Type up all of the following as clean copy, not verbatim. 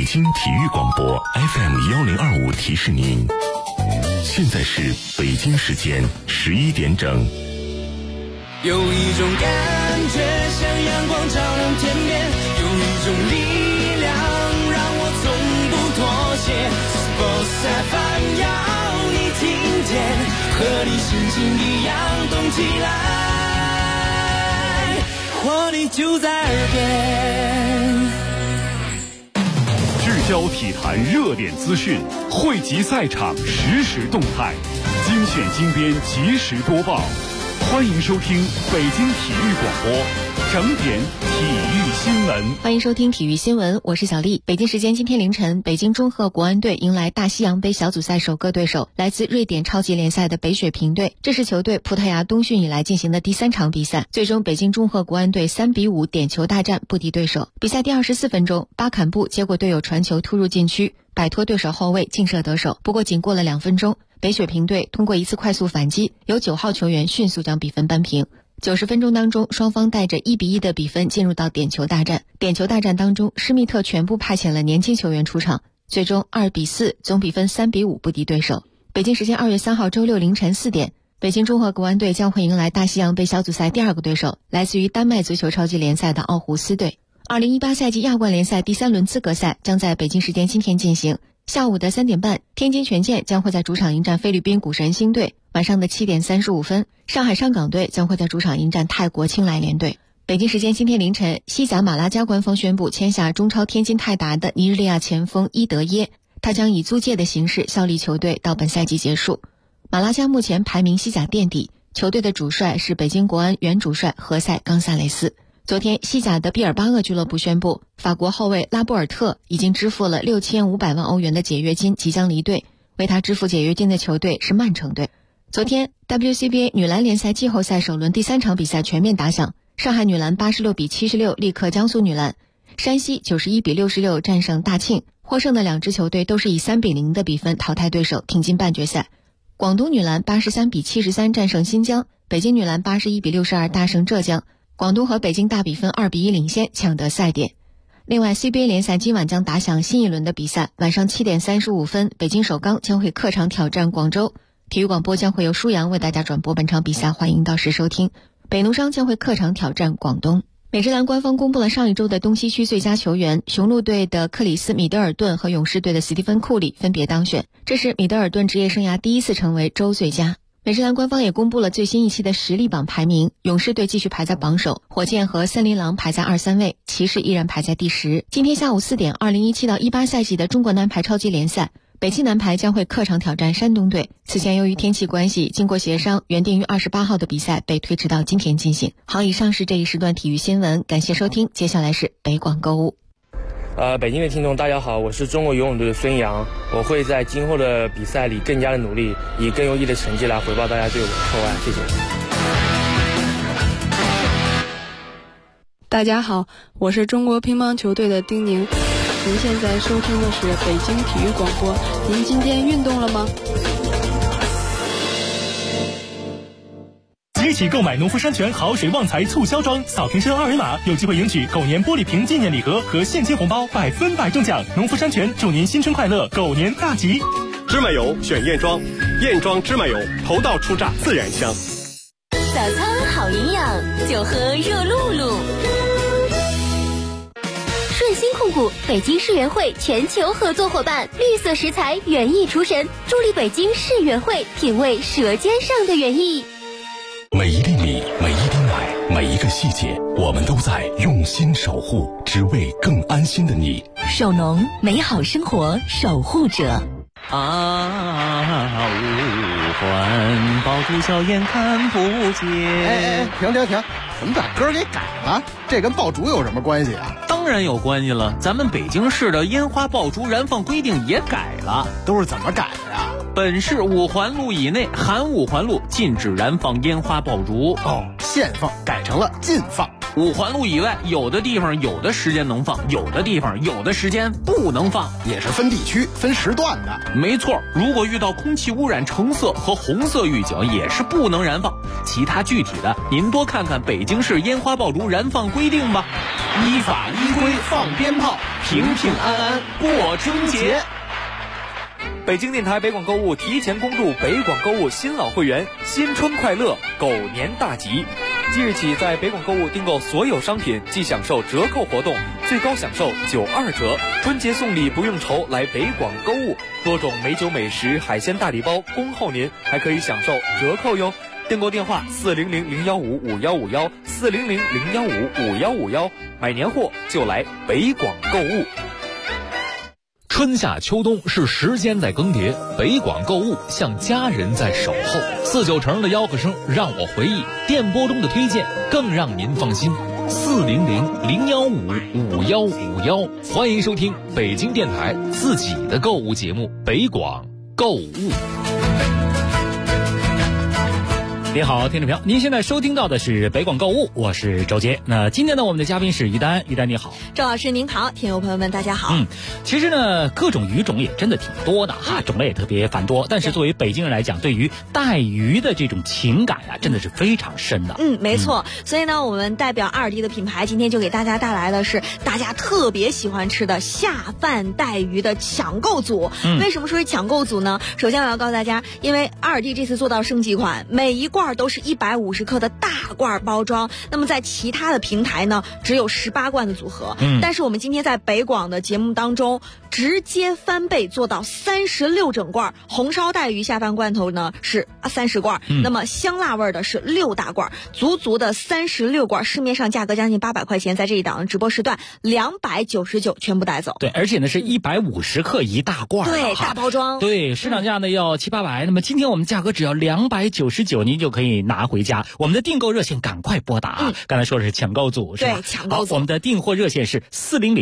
北京体育广播 FM1025提示您，现在是北京时间11点整。 有一种感觉像阳光照亮天边，有一种力量让我从不妥协。Sports FM 要你听见，和你心情一样动起来，活力就在耳边。 聚焦体坛热点资讯，汇集赛场实时动态，精选精编及时播报。欢迎收听北京体育广播整点体育新闻。 欢迎收听体育新闻，我是小丽。北京时间今天凌晨，北京中赫国安队迎来大西洋杯小组赛首个对手，来自瑞典超级联赛的北雪平队。这是球队葡萄牙冬训以来进行的第3场比赛，最终北京中赫国安队3-5点球大战不敌对手。比赛第24分钟，巴坎布接过队友传球突入禁区，摆脱对手后卫劲射得手。不过仅过了2分钟，北雪平队通过一次快速反击，由9号球员迅速将比分扳平。90分钟当中，双方带着1-1的比分进入到点球大战。点球大战当中，施密特全部派遣了年轻球员出场，最终2-4，总比分3-5不敌对手。北京时间2月3号周六凌晨4点，北京中赫国安队将会迎来大西洋杯小组赛第2个对手，来自于丹麦足球超级联赛的奥胡斯队。2018赛季亚冠联赛第3轮资格赛将在北京时间今天进行。下午的3点半，天津权健将会在主场迎战菲律宾古神星队；晚上的7点35分，上海上港队将会在主场迎战泰国青来联队。北京时间今天凌晨，西甲马拉加官方宣布签下中超天津泰达的尼日利亚前锋伊德耶，他将以租借的形式效力球队到本赛季结束。马拉加目前排名西甲垫底，球队的主帅是北京国安原主帅何塞·冈萨雷斯。昨天，西甲的毕尔巴鄂俱乐部宣布，法国后卫拉波尔特已经支付了6500万欧元的解约金，即将离队。为他支付解约金的球队是曼城队。昨天 WCBA 女篮联赛季后赛首轮第3场比赛全面打响，上海女篮86-76力克江苏女篮，山西91-66战胜大庆。获胜的2支球队都是以3-0的比分淘汰对手，挺进半决赛。广东女篮83-73战胜新疆，北京女篮81-62大胜浙江。广东和北京大比分2-1领先，抢得赛点。另外 CBA 联赛今晚将打响新一轮的比赛，晚上7点35分，北京首钢将会客场挑战广州。体育广播将会由舒阳为大家转播本场比赛，欢迎到时收听。北农商将会客场挑战广东。美职篮官方公布了上一周的东西区最佳球员，雄鹿队的克里斯·米德尔顿和勇士队的史蒂芬·库里分别当选，这是米德尔顿职业生涯第1次成为周最佳。美职篮官方也公布了最新一期的实力榜排名，勇士队继续排在榜首，火箭和森林狼排在2、3位，骑士依然排在第10。今天下午4点，2017到18赛季的中国男排超级联赛，北汽男排将会客场挑战山东队。此前由于天气关系，经过协商，原定于28号的比赛被推迟到今天进行。好，以上是这一时段体育新闻，感谢收听，接下来是北广购物。 北京的听众大家好，我是中国游泳队的孙杨，我会在今后的比赛里更加的努力，以更优异的成绩来回报大家对我的厚爱，谢谢。 大家好，我是中国乒乓球队的丁宁，您现在收听的是北京体育广播，您今天运动了吗？ 一起购买农夫山泉好水旺财促销装，扫瓶身2维码有机会赢取狗年玻璃瓶纪念礼盒和现金红包，100%中奖。农夫山泉祝您新春快乐，狗年大吉。 芝麻油选燕庄，燕庄芝麻油头道出榨自然香。 早餐好营养，就喝热露露。顺鑫控股北京世园会全球合作伙伴，绿色食材园艺厨神，助力北京世园会品味舌尖上的园艺。 每一粒米，每一滴奶，每一个细节，我们都在用心守护，只为更安心的你。 首农，美好生活守护者。 五环爆竹硝烟看不见。 停！怎么把歌给改了？这跟爆竹有什么关系啊？ 当然有关系了，咱们北京市的烟花爆竹燃放规定也改了。 都是怎么改的呀？ 本市5环路以内含5环路禁止燃放烟花爆竹。 限放改成了禁放。 五环路以外，有的地方有的时间能放，有的地方有的时间不能放， 也是分地区分时段的。 没错，如果遇到空气污染橙色和红色预警，也是不能燃放。其他具体的，您多看看北京市烟花爆竹燃放规定吧。依法依规放鞭炮，平平安安过春节。 北京电台北广购物提前恭祝北广购物新老会员新春快乐，狗年大吉！即日起，在北广购物订购所有商品即享受折扣活动，最高享受92折。春节送礼不用愁，来北广购物，多种美酒美食、海鲜大礼包恭候您，还可以享受折扣哟。订购电话400-015-5151，400-015-5151，买年货就来北广购物。 春夏秋冬是时间在更迭，北广购物像家人在守候。49乘的吆喝声让我回忆，电波中的推荐更让您放心。400-015-5151，欢迎收听北京电台自己的购物节目北广购物。 您好，听众朋友，您现在收听到的是北广购物，我是周杰。那今天呢，我们的嘉宾是于丹，于丹你好。 周老师您好，听友朋友们大家好。 其实呢，各种鱼种也真的挺多的哈，种类也特别繁多。但是作为北京人来讲，对于带鱼的这种情感啊，真的是非常深的。 没错。所以呢，我们代表阿尔蒂的品牌，今天就给大家带来的是大家特别喜欢吃的下饭带鱼的抢购组。为什么说是抢购组呢？首先我要告诉大家，因为阿尔蒂这次做到升级款，每一罐都是150克的大罐包装，那么在其他的平台呢只有18罐的组合，但是我们今天在北广的节目当中直接翻倍做到36整罐，红烧带鱼下饭罐头呢是30罐，那么香辣味的是6大罐，足的36罐，市面上价格将近800块钱，在这一档的直播时段299全部带走。 对，而且呢是150克一大罐， 对，大包装。 对，市场价呢要700-800，那么今天我们价格只要299，您就可以拿回家。我们的订购热线赶快拨打啊！刚才说的是抢购组是吧？ 对，抢购组。 我们的订货热线是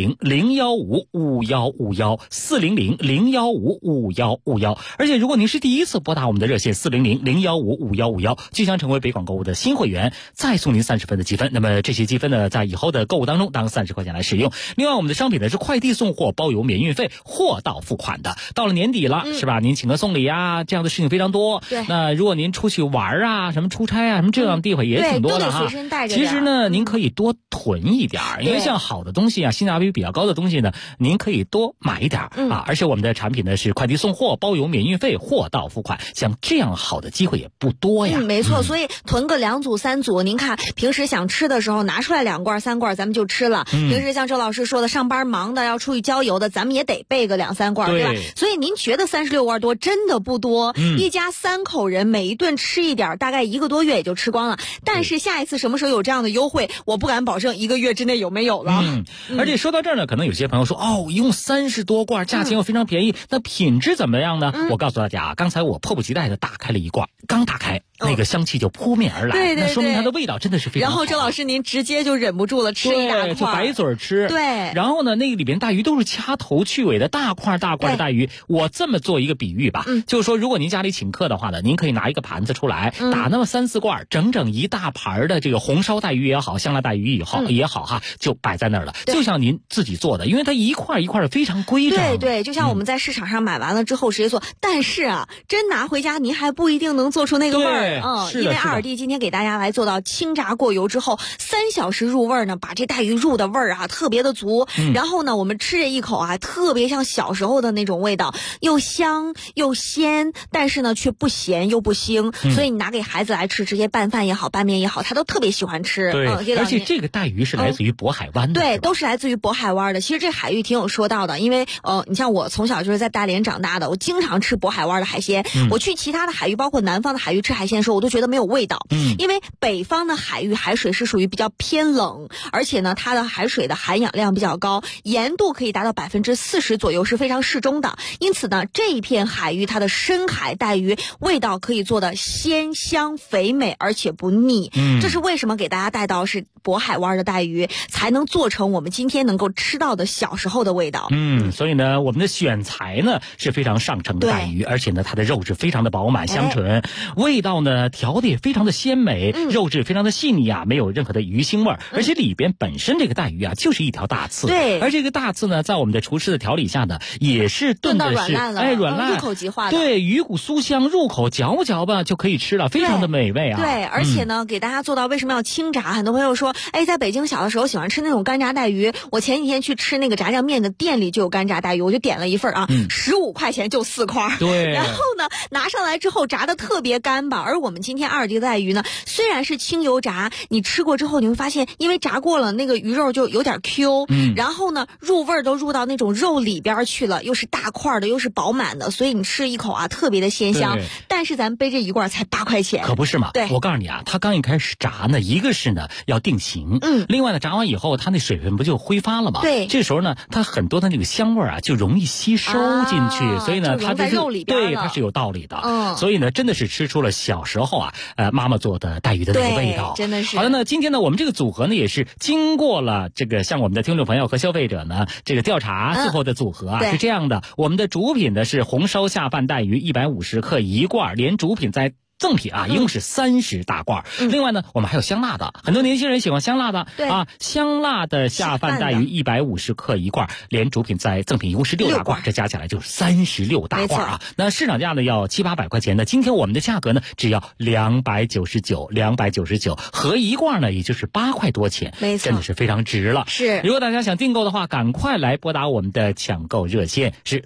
400-015-5151，400-015-5151。而且如果您是第一次拨打我们的热线400-015-5151，就将成为北广购物的新会员，再送您30分的积分。那么这些积分呢，在以后的购物当中当30块钱来使用。另外，我们的商品呢是快递送货，包邮免运费，货到付款的。到了年底了，是吧？您请客送礼啊，这样的事情非常多。 对。 那如果您出去玩啊，什么出差啊，什么这样的地方也挺多的哈。其实呢，您可以多囤一点，因为像好的东西啊，性价比比较高的东西呢，您可以多买一点啊。而且我们的产品呢是快递送货，包邮免运费，货到付款，像这样好的机会也不多呀。 没错，所以囤个2组3组，您看平时想吃的时候拿出来2罐3罐，咱们就吃了。平时像周老师说的，上班忙的要出去郊游的，咱们也得备个2、3罐，对吧？所以您觉得36罐多，真的不多。一家3口人每一顿吃一点，大概1个多月也就吃光了。但是下一次什么时候有这样的优惠，我不敢保证1个月之内有没有了。 而且说到这儿呢，可能有些朋友说，一共30多罐，价钱又非常便宜，那品质怎么样呢？我告诉大家啊，刚才我迫不及待的打开了一罐，刚打开那个香气就扑面而来， 对， 那说明它的味道真的是非常好。 然后周老师您直接就忍不住了，吃一大块， 就白嘴吃。 对， 然后呢，那个里边带鱼都是掐头去尾的大块的带鱼。我这么做一个比喻吧，就是说，如果您家里请客的话呢，您可以拿一个盘子出来，打那么3、4罐，整整一大盘的这个红烧带鱼也好，香辣带鱼也好哈，就摆在那儿了，就像您自己做的，因为它一块一块的非常规整。 对，就像我们在市场上买完了之后直接做，但是啊，真拿回家您还不一定能做出那个味儿。因为阿尔蒂今天给大家来做到清炸过油之后3小时入味儿呢，把这带鱼入的味儿啊特别的足。然后呢，我们吃这一口啊，特别像小时候的那种味道，又香又鲜，但是呢却不咸又不腥。所以你拿给孩子来吃，直接拌饭也好，拌面也好，他都特别喜欢吃。 对，而且这个带鱼是来自于渤海湾的。 对，都是来自于渤海湾的。其实这海域挺有说道的，因为你像我从小就是在大连长大的，我经常吃渤海湾的海鲜。我去其他的海域，包括南方的海域吃海鲜的时候，我都觉得没有味道。因为北方的海域海水是属于比较偏冷，而且呢它的海水的含氧量比较高，盐度可以达到40%左右，是非常适中的。因此呢，这一片海域它的深海带鱼味道可以做的鲜香肥美，而且不腻。这是为什么给大家带到是渤海湾的带鱼，才能做成我们今天能够吃到的小时候的味道。 所以呢，我们的选材呢是非常上乘的带鱼，而且呢它的肉质非常的饱满，香纯纯，味道呢调的也非常的鲜美，肉质非常的细腻啊，没有任何的鱼腥味，而且里边本身这个带鱼啊就是一条大刺， 对， 而这个大刺呢，在我们的厨师的调理下呢，也是炖的是软烂， 入口即化的， 对，鱼骨酥香，入口嚼嚼吧就可以吃了，非常的美味啊。 对，而且呢，给大家做到为什么要清炸？很多朋友说，在北京小的时候喜欢吃那种干炸带鱼，我前几天去吃那个炸酱面的店里就有干炸带鱼，我就点了一份啊，15块钱就4块， 对， 然后呢拿上来之后炸的特别干巴，而我们今天阿尔迪的带鱼呢，虽然是清油炸，你吃过之后你会发现，因为炸过了，那个鱼肉就有点 Q，然后呢入味都入到那种肉里边去了，又是大块的，又是饱满的，所以你吃一口啊特别的鲜香。但是咱背这一罐才8块钱， 可不是嘛？ 对， 我告诉你啊，它刚一开始炸呢，一个是呢要定型，另外呢炸完以后它那水分不就挥发了吗？ 对， 这时候呢它很多的那个香味啊就容易吸收进去，所以呢它在肉里边对，它是有道理的。所以呢真的是吃出了小时候啊妈妈做的带鱼的那个味道， 真的是。 好的呢，今天呢我们这个组合呢也是经过了这个向我们的听众朋友和消费者呢这个调查，最后的组合啊是这样的，我们的主品呢是红烧下饭带鱼150克1罐，连主品在赠品啊，一共是30大罐。另外呢，我们还有香辣的，很多年轻人喜欢香辣的啊，香辣的下饭带鱼150克1罐，连主品在赠品一共是6大罐，这加起来就是36大罐啊。那市场价呢要700-800块钱的，今天我们的价格呢只要299，合1罐呢也就是8块多钱， 没错， 真的是非常值了。 是， 如果大家想订购的话，赶快来拨打我们的抢购热线，是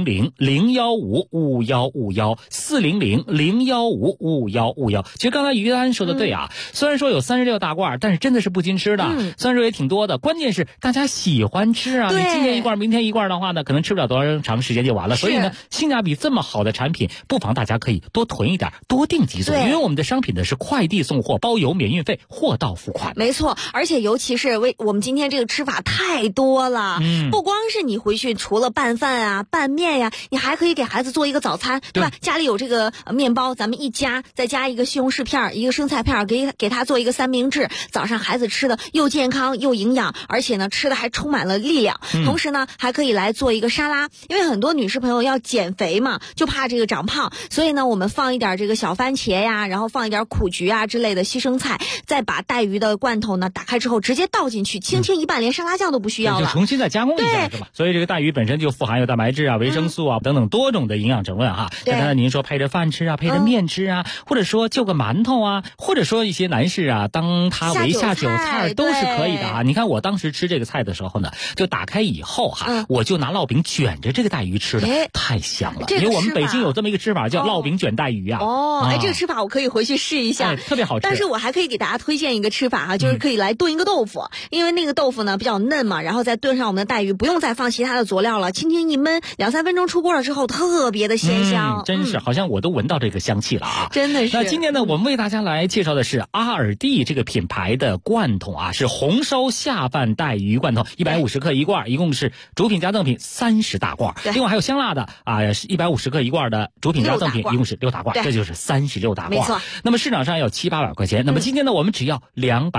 400-015-5151，400-015-5151。其实刚才于安说的对啊，虽然说有36大罐，但是真的是不禁吃的，虽然说也挺多的，关键是大家喜欢吃啊。你今天1罐，明天1罐的话呢，可能吃不了多长时间就完了。所以呢，性价比这么好的产品，不妨大家可以多囤一点，多订几组，因为我们的商品呢是快递送货，包邮免运费，货到付款。 没错，而且尤其是我们今天这个吃法太多了，不光是你回去除了拌饭啊、拌面呀，你还可以给孩子做一个早餐，对吧？家里有这个面包，咱们一夹。再加一个西红柿片，一个生菜片，给他做一个三明治，早上孩子吃的又健康又营养，而且呢吃的还充满了力量。同时呢还可以来做一个沙拉，因为很多女士朋友要减肥嘛，就怕这个长胖，所以呢我们放一点这个小番茄呀，然后放一点苦菊啊之类的西生菜，再把带鱼的罐头呢打开之后直接倒进去，轻轻一拌，连沙拉酱都不需要了， 就重新再加工一下是吧？所以这个带鱼本身就富含有蛋白质啊、维生素啊等等多种的营养成分哈。刚才您说配着饭吃啊，配着面吃啊，或者说就个馒头啊，或者说一些男士啊当它为下酒菜都是可以的啊。你看我当时吃这个菜的时候呢，就打开以后哈，我就拿烙饼卷着这个带鱼吃的，太香了。因为我们北京有这么一个吃法叫烙饼卷带鱼啊。 这个吃法我可以回去试一下， 特别好吃。 但是我还可以给大家推荐一个吃法哈，就是可以来炖一个豆腐，因为那个豆腐呢比较嫩嘛，然后再炖上我们的带鱼，不用再放其他的佐料了，轻轻一焖，2-3分钟出锅了之后特别的鲜香。 真是好像我都闻到这个香气了啊， 真的是。 那今天呢，我们为大家来介绍的是阿尔蒂这个品牌的罐头啊，是红烧下饭带鱼罐头，150克1罐，一共是主品加赠品30大罐。另外还有香辣的啊，是150克1罐的主品加赠品，一共是6大罐，这就是36大罐。 没错。 那么市场上要700-800块钱，那么今天呢，我们只要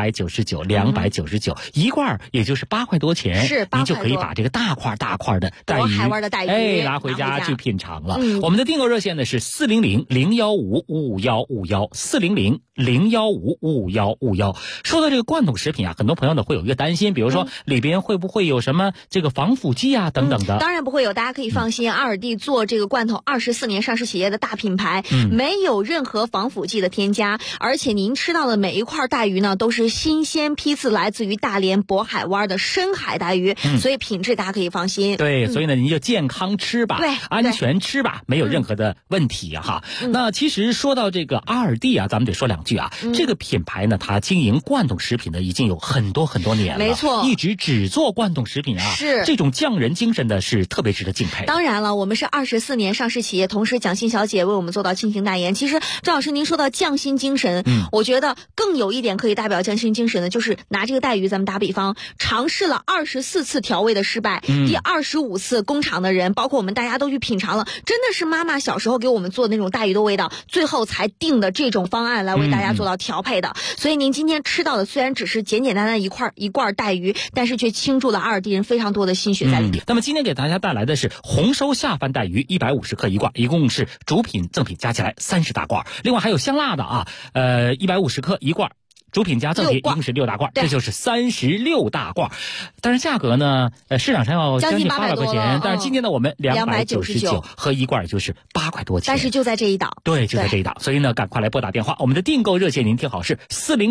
299，一罐也就是8块多钱， 是您就可以把这个大块的带鱼， 海湾的带鱼， 拿回家去品尝了。我们的订购热线呢是400-015-5151，400-015-5151。说到这个罐头食品啊，很多朋友呢会有一个担心，比如说里边会不会有什么这个防腐剂啊等等的。 当然不会有，大家可以放心，阿尔蒂做这个罐头24年上市企业的大品牌，没有任何防腐剂的添加，而且您吃到的每一块带鱼呢都是新鲜批次来自于大连渤海湾的深海带鱼，所以品质大家可以放心。 对，所以呢您就健康吃吧，安全吃吧，没有任何的问题哈。那其实说到这个阿尔蒂啊，咱们得说两句啊。这个品牌呢，它经营罐头食品呢已经有很多年了， 没错， 一直只做罐头食品啊， 是这种匠人精神呢是特别值得敬佩。 当然了，我们是24年上市企业，同时蒋欣小姐为我们做到亲情代言。其实赵老师您说到匠心精神，我觉得更有一点可以代表匠心精神的，就是拿这个带鱼咱们打比方，尝试了24次调味的失败，第25次工厂的人包括我们大家都去品尝了，真的是妈妈小时候给我们做的那种带鱼的味道，最后才定的这种方案来为大家做到调配的。所以您今天吃到的虽然只是简简单单一罐带鱼，但是却倾注了阿尔蒂人非常多的心血在里面。 那么今天给大家带来的是红烧下饭带鱼150克一罐，一共是主品赠品加起来30大罐，另外还有香辣的啊，150克一罐。主品加赠品一共是6大罐，这就是36大罐。但是价格呢，市场上要将近800块钱，但是今天呢我们299和一罐就是8块多钱。 但是就在这一档， 对，就在这一档，所以呢赶快来拨打电话，我们的订购热线您听好是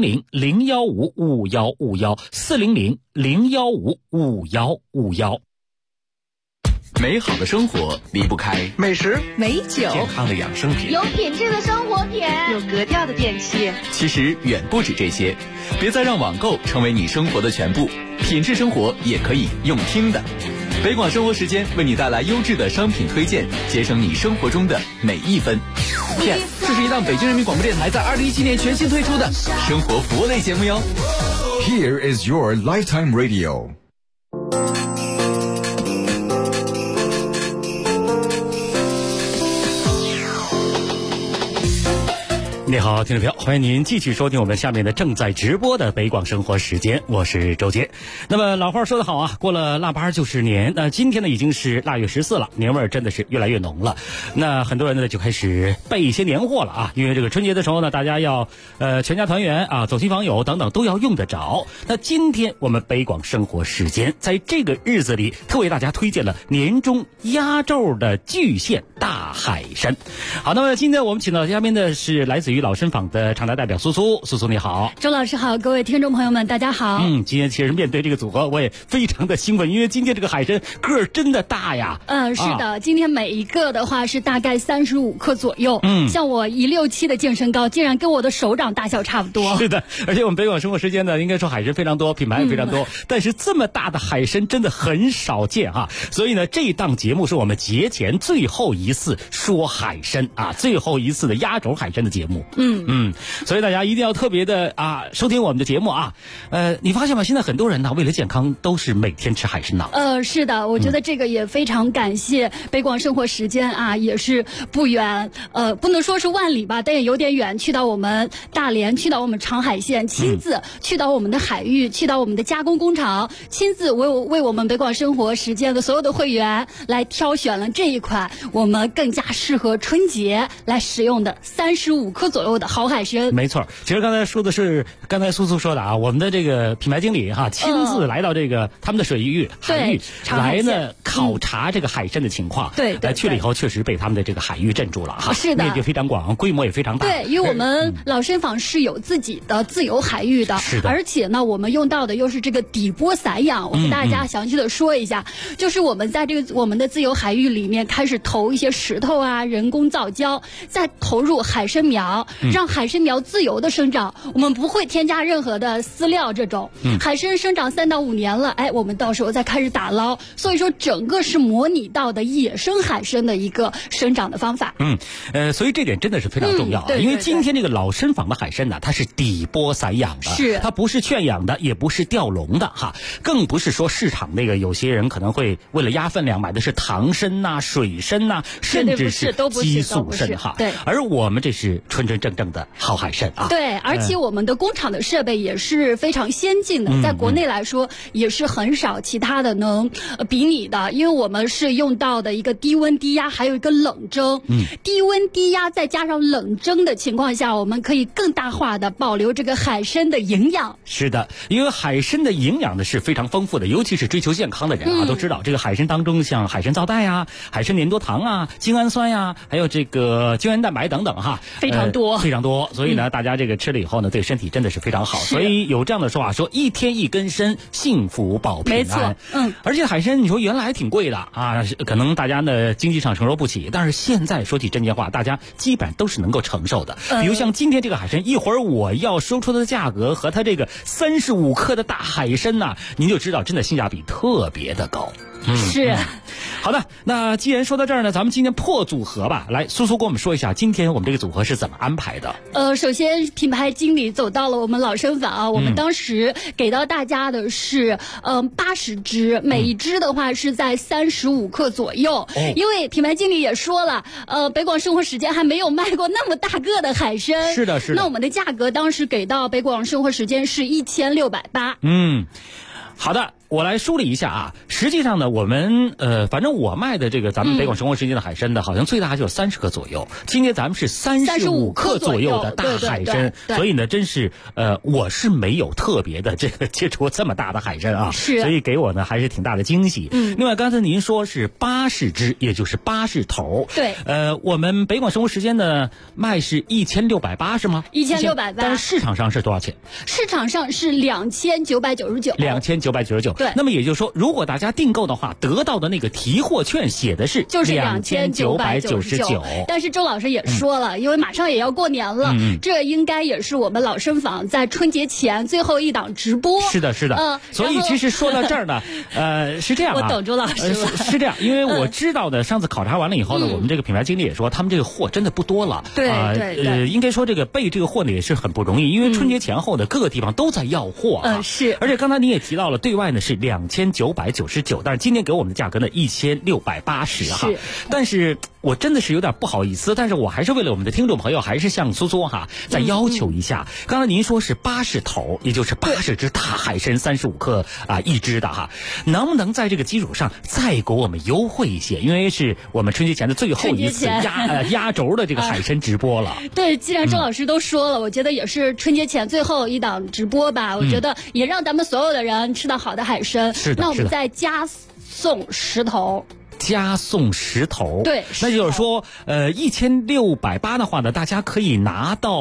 400-015-5151，400-015-5151。 美好的生活离不开美食、 美酒、 健康的养生品、 有品质的生活品、 有格调的电器。 其实远不止这些，别再让网购成为你生活的全部，品质生活也可以用听的。北广生活时间为你带来优质的商品推荐，节省你生活中的每一分。Yes， 这是一档北京人民广播电台在2017年全新推出的生活服务类节目哟。 Here is your lifetime radio。 你好，听众朋友，欢迎您继续收听我们下面的正在直播的北广生活时间，我是周杰。那么老话说得好啊，过了腊八就是年。那今天呢已经是腊月14了，年味儿真的是越来越浓了。那很多人呢就开始备一些年货了啊，因为这个春节的时候呢，大家要全家团圆啊，走亲访友等等都要用得着。那今天我们北广生活时间在这个日子里，特为大家推荐了年终压轴的巨献大海参。好，那么今天我们请到的嘉宾呢是来自于老参坊的常来代表苏苏你好。 周老师好，各位听众朋友们大家好。 今天其实面对这个组合我也非常的兴奋，因为今天这个海参个儿真的大呀。 是的，今天每一个的话是大概35克左右。像我167的净身高竟然跟我的手掌大小差不多。 是的，而且我们北广生活时间呢应该说海参非常多，品牌也非常多，但是这么大的海参真的很少见哈。所以呢这档节目是我们节前最后一次说海参啊，最后一次的压轴海参的节目。所以大家一定要特别的收听我们的节目啊。你发现吗？现在很多人呢为了健康都是每天吃海参呢。 是的，我觉得这个也非常感谢北广生活时间啊，也是不远，不能说是万里吧，但也有点远，去到我们大连，去到我们长海县，亲自去到我们的海域，去到我们的加工工厂，亲自为我们北广生活时间的所有的会员来挑选了这一款我们更加适合春节来食用的35克左右的好海参。 没错，其实刚才苏苏说的啊，我们的这个品牌经理亲自来到这个他们的水域海域来呢考察这个海参的情况。 对， 去了以后确实被他们的这个海域镇住了哈。 是的， 面积非常广，规模也非常大。 对，因为我们老参坊是有自己的自由海域的。 是的， 而且呢我们用到的又是这个底波散养。我跟大家详细的说一下，就是我们在这个我们的自由海域里面开始投一些石头啊，人工造礁，再投入海参苗，让海参苗自由的生长，我们不会添加任何的饲料，这种海参生长3到5年了，我们到时候再开始打捞，所以说整个是模拟到的野生海参的一个生长的方法。 所以这点真的是非常重要啊。 对， 因为今天这个老参坊的海参呢，它是底波散养的， 是它不是圈养的，也不是钓笼的哈，更不是说市场那个有些人可能会为了压分量买的是唐参呐、水参呐，甚至是激素参哈。 对， 而我们这是纯纯正正的好海参啊。 对，而且我们的工厂的设备也是非常先进的，在国内来说也是很少其他的能比拟的，因为我们是用到的一个低温低压，还有一个冷蒸。低温低压再加上冷蒸的情况下，我们可以更大化的保留这个海参的营养。 是的，因为海参的营养呢是非常丰富的，尤其是追求健康的人都知道这个海参当中像海参皂苷啊、海参粘多糖啊、精氨酸呀，还有这个胶原蛋白等等哈， 非常多， 非常多。所以呢，大家这个吃了以后呢，对身体真的是非常好。所以有这样的说法，说一天一根参，幸福保平安。 没错， 而且海参你说原来还挺贵的啊，可能大家呢经济上承受不起，但是现在说起真心话，大家基本上都是能够承受的。比如像今天这个海参，一会儿我要说出它的价格和它这个35克的大海参呐，您就知道真的性价比特别的高。 是。 好的，那既然说到这儿呢，咱们今天破组合吧。来，苏苏跟我们说一下，今天我们这个组合是怎么安排的？ 首先品牌经理走到了我们老生坊啊，我们当时给到大家的是80支，每一支的话是在35克左右。因为品牌经理也说了，北广生活时间还没有卖过那么大个的海参。 是的，是的。 那我们的价格当时给到北广生活时间是1680。 好的。我来梳理一下啊，实际上呢，我们反正我卖的这个咱们北广生活时间的海参的，好像最大就30克左右。今天咱们是35克左右的大海参，所以呢，真是我是没有特别的这个接触这么大的海参啊，所以给我呢还是挺大的惊喜。另外刚才您说是80只，也就是80头。 对。 我们北广生活时间呢卖是1680是吗 ？1680。 但是市场上是多少钱？ 市场上是2999。 2999。对，那么也就是说，如果大家订购的话，得到的那个提货券写的是就是2999。但是周老师也说了，因为马上也要过年了，这应该也是我们老生坊在春节前最后一档直播。 是的，是的。所以其实说到这儿呢，是这样啊， 我等周老师了。 是这样，因为我知道的，上次考察完了以后呢，我们这个品牌经理也说，他们这个货真的不多了。 对。 应该说这个备这个货呢也是很不容易，因为春节前后的各个地方都在要货啊。 是。 而且刚才你也提到了，对外呢是2999，但是今天给我们的价格呢1680哈。但是我真的是有点不好意思，但是我还是为了我们的听众朋友，还是向苏苏哈再要求一下。刚才您说是80头，也就是80只大海参，35克一只的哈，能不能在这个基础上再给我们优惠一些？因为是我们春节前的最后一次压轴的这个海参直播了。 对，既然周老师都说了，我觉得也是春节前最后一档直播吧。我觉得也让咱们所有的人吃到好的海参。 是的。 那我们再加送10头。 加送10头。 对。 那就是说，1680的话呢，大家可以拿到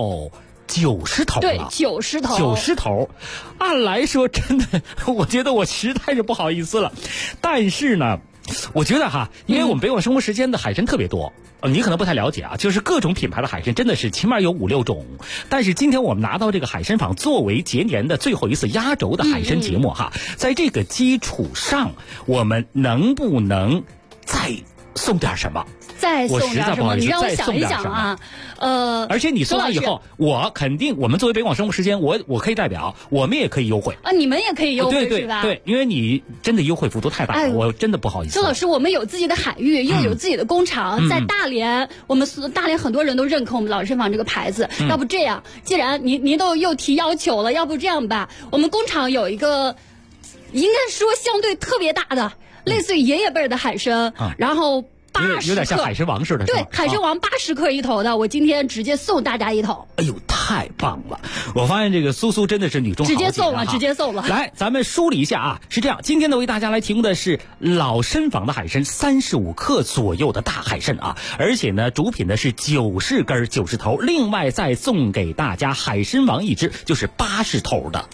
90头了。 对，90头。 90头，按来说真的，我觉得我实在是不好意思了。但是呢，我觉得哈，因为我们北广生活时间的海参特别多。你可能不太了解啊，就是各种品牌的海参真的是起码有5、6种。但是今天我们拿到这个海参坊作为节年的最后一次压轴的海参节目哈，在这个基础上，我们能不能再送点什么？ 再送点什么？你让我想一想啊。 而且你送完以后，我肯定，我们作为北广生活时间，我可以代表，我们也可以优惠啊，你们也可以优惠，是吧？ 对，因为你真的优惠幅度太大了，我真的不好意思。 周老师，我们有自己的海域，又有自己的工厂，在大连，我们大连很多人都认可我们老生坊这个牌子。要不这样，既然您都又提要求了，要不这样吧，我们工厂有一个，应该说相对特别大的，类似于爷爷辈的海参，然后。 有点像海参王似的， 对，海参王80克1头的，我今天直接送大家1头。 哎呦，太棒了！我发现这个苏苏真的是女中豪杰， 直接送了。 来，咱们梳理一下啊，是这样，今天呢为大家来提供的是老参坊的海参，35克左右的大海参啊，而且呢主品呢是90根90头，另外再送给大家海参王1只，就是80头的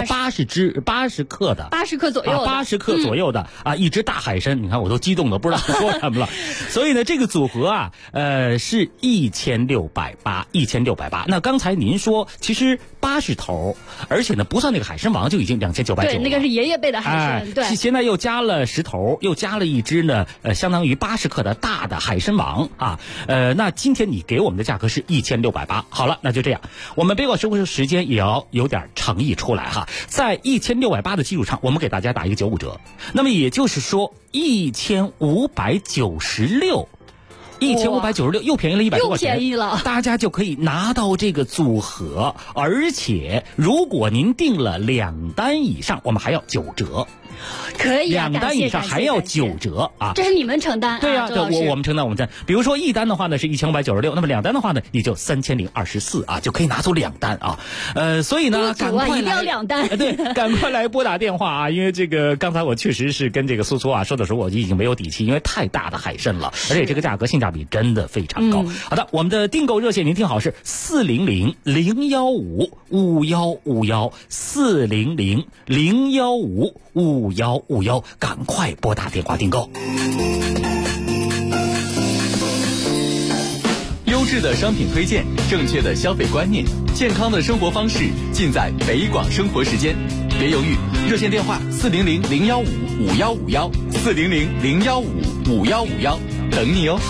80克的 ，80克左右的 ，80克左右的一只大海参，你看我都激动了，不知道说什么了。所以呢，这个组合啊，是1680。那刚才您说，其实80头，而且呢，不算那个海参王就已经2990了。 对，那个是爷爷辈的海参。对， 现在又加了10头，又加了一只呢，相当于80克的大的海参王啊。那今天你给我们的价格是1680。好了，那就这样，我们北广生活时间也要有点诚意出来哈，在1680的基础上，我们给大家打一个95折。那么也就是说，1596，又便宜了100多块钱， 又便宜了， 大家就可以拿到这个组合，而且如果您订了2单以上，我们还要9折。 可以 2单以上还要9折啊！ 这是你们承担。 对呀，我们承担，比如说1单的话呢是1596，那么2单的话呢也就3024啊，就可以拿走2单啊。所以呢，赶快一定要2单。 对，赶快来拨打电话啊！因为这个刚才我确实是跟这个苏苏啊说的时候，我就已经没有底气，因为太大的海参了，而且这个价格性价比真的非常高。好的，我们的订购热线您听好是400-015-5151，400-015-5151，赶快拨打电话订购。 优质的商品推荐，正确的消费观念，健康的生活方式，尽在北广生活时间。 别犹豫，热线电话400-015-5151，400-015-5151，等你哦。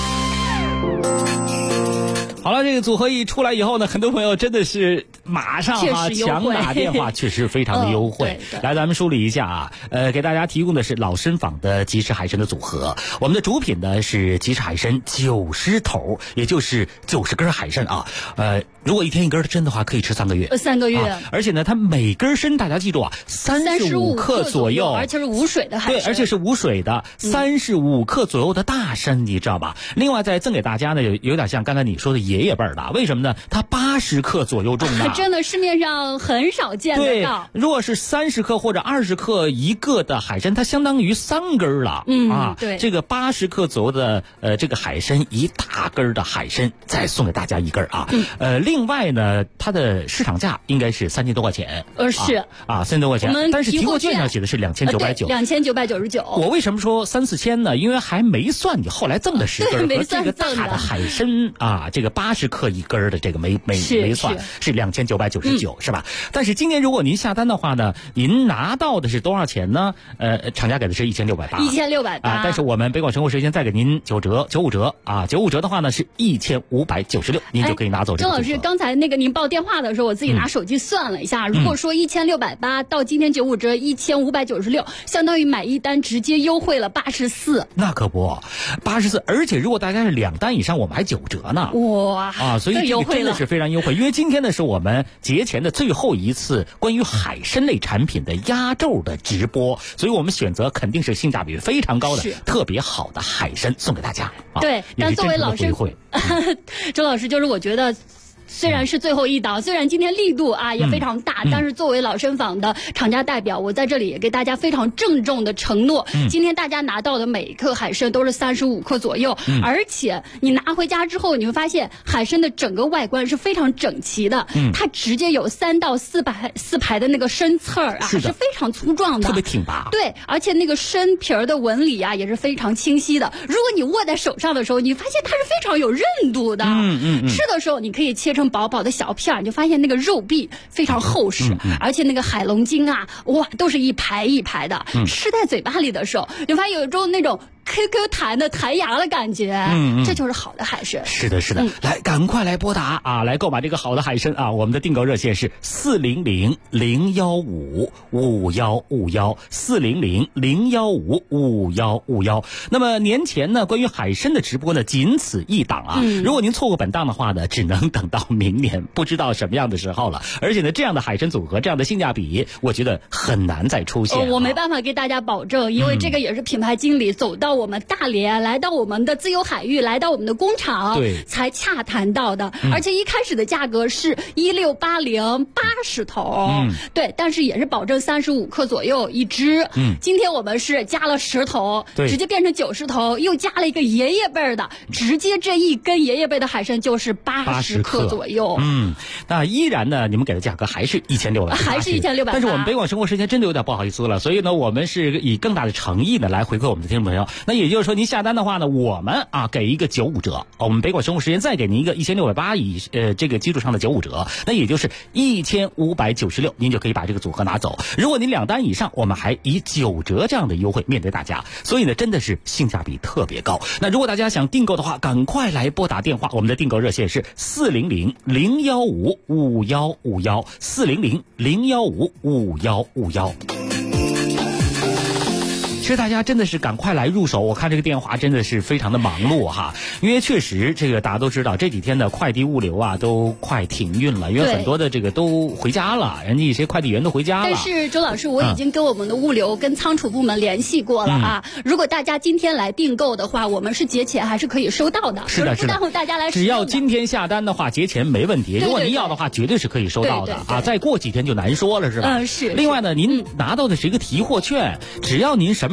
好了，这个组合一出来以后呢，很多朋友真的是马上强打电话，确实非常的优惠。来，咱们梳理一下啊，给大家提供的是老参坊的吉士海参的组合。我们的主品呢是吉士海参90头，也就是90根海参啊。如果一天一根的参的话，可以吃3个月。 3个月， 而且呢，它每根参大家记住啊，35克左右， 而且是无水的海参。 对，而且是无水的，35克左右的大参，你知道吧？另外再赠给大家呢，有点像刚才你说的爷爷辈的，为什么呢？它80克左右重呢， 真的市面上很少见得到。 如果是30克或者20克一个的海参，它相当于3根了。 对， 这个80克左右的这个海参，一大根的海参，再送给大家一根啊。另外呢，它的市场价应该是3000多块钱。 是 3000多块钱，但是提货券上写的是2999。我为什么说3、4千呢？因为还没算你后来赠的10根和这个大的海参啊，这个80克一根的这个没算，是2999，是吧？但是今年如果您下单的话呢，您拿到的是多少钱呢？厂家给的是1680，但是我们北广生活时间再给您95折啊，95折的话呢是1596，您就可以拿走这个。 周老师，刚才那个您报电话的时候，我自己拿手机算了一下，如果说1680到今天95折1596，相当于买一单直接优惠了84。 那可不，84，而且如果大家是2单以上，我们还9折呢。 哇所以这个真的是非常优惠，因为今天呢是我们节前的最后一次关于海参类产品的压轴的直播，所以我们选择肯定是性价比非常高的、特别好的海参送给大家。 对，但作为老师，周老师，就是我觉得。虽然是最后一档，虽然今天力度也非常大，但是作为老参坊的厂家代表，我在这里也给大家非常郑重的承诺，今天大家拿到的每一颗海参都是35克左右，而且你拿回家之后，你会发现海参的整个外观是非常整齐的，它直接有3到4排的那个参刺儿是非常粗壮的， 特别挺拔。 对，而且那个参皮儿的纹理也是非常清晰的。如果你握在手上的时候，你发现它是非常有韧度的。吃的时候你可以切成薄薄的小片，你就发现那个肉壁非常厚实，而且那个海龙筋都是一排一排的，吃在嘴巴里的时候，你发现有一种那种 QQ 弹的弹牙的感觉，这就是好的海参。 是的，来，赶快来拨打来购买这个好的海参我们的订购热线是400-015-5151，400-015-5151。那么年前呢，关于海参的直播呢，仅此一档如果您错过本档的话呢，只能等到明年，不知道什么样的时候了。而且呢，这样的海参组合，这样的性价比，我觉得很难再出现。 我没办法给大家保证，因为这个也是品牌经理走到我们大连，来到我们的自由海域，来到我们的工厂，才洽谈到的。而且一开始的价格是1680，80头，对，但是也是保证35克左右一只。今天我们是加了10头，直接变成90头，又加了一个爷爷辈的，直接这一根爷爷辈的海参就是80克左右。 那依然呢，你们给的价格还是1600， 还是1600。 但是我们北广生活时间真的有点不好意思了，所以呢，我们是以更大的诚意呢来回馈我们的听众朋友。那也就是说，您下单的话呢，我们给一个95折，我们北广生活时间再给您一个1680这个基础上的95折，那也就是1596，您就可以把这个组合拿走。如果您2单以上，我们还以9折这样的优惠面对大家，所以呢，真的是性价比特别高。那如果大家想订购的话，赶快来拨打电话，我们的订购热线是400-015-5151，400-015-5151。其实大家真的是赶快来入手，我看这个电话真的是非常的忙碌因为确实这个大家都知道，这几天的快递物流都快停运了，因为很多的这个都回家了，人家一些快递员都回家了。 但是周老师，我已经跟我们的物流跟仓储部门联系过了如果大家今天来订购的话，我们是节前还是可以收到的。 是的， 不耽误大家来只要今天下单的话，节前没问题。如果您要的话，绝对是可以收到的再过几天就难说了，是吧？ 是。 另外呢，您拿到的是一个提货券，只要您什么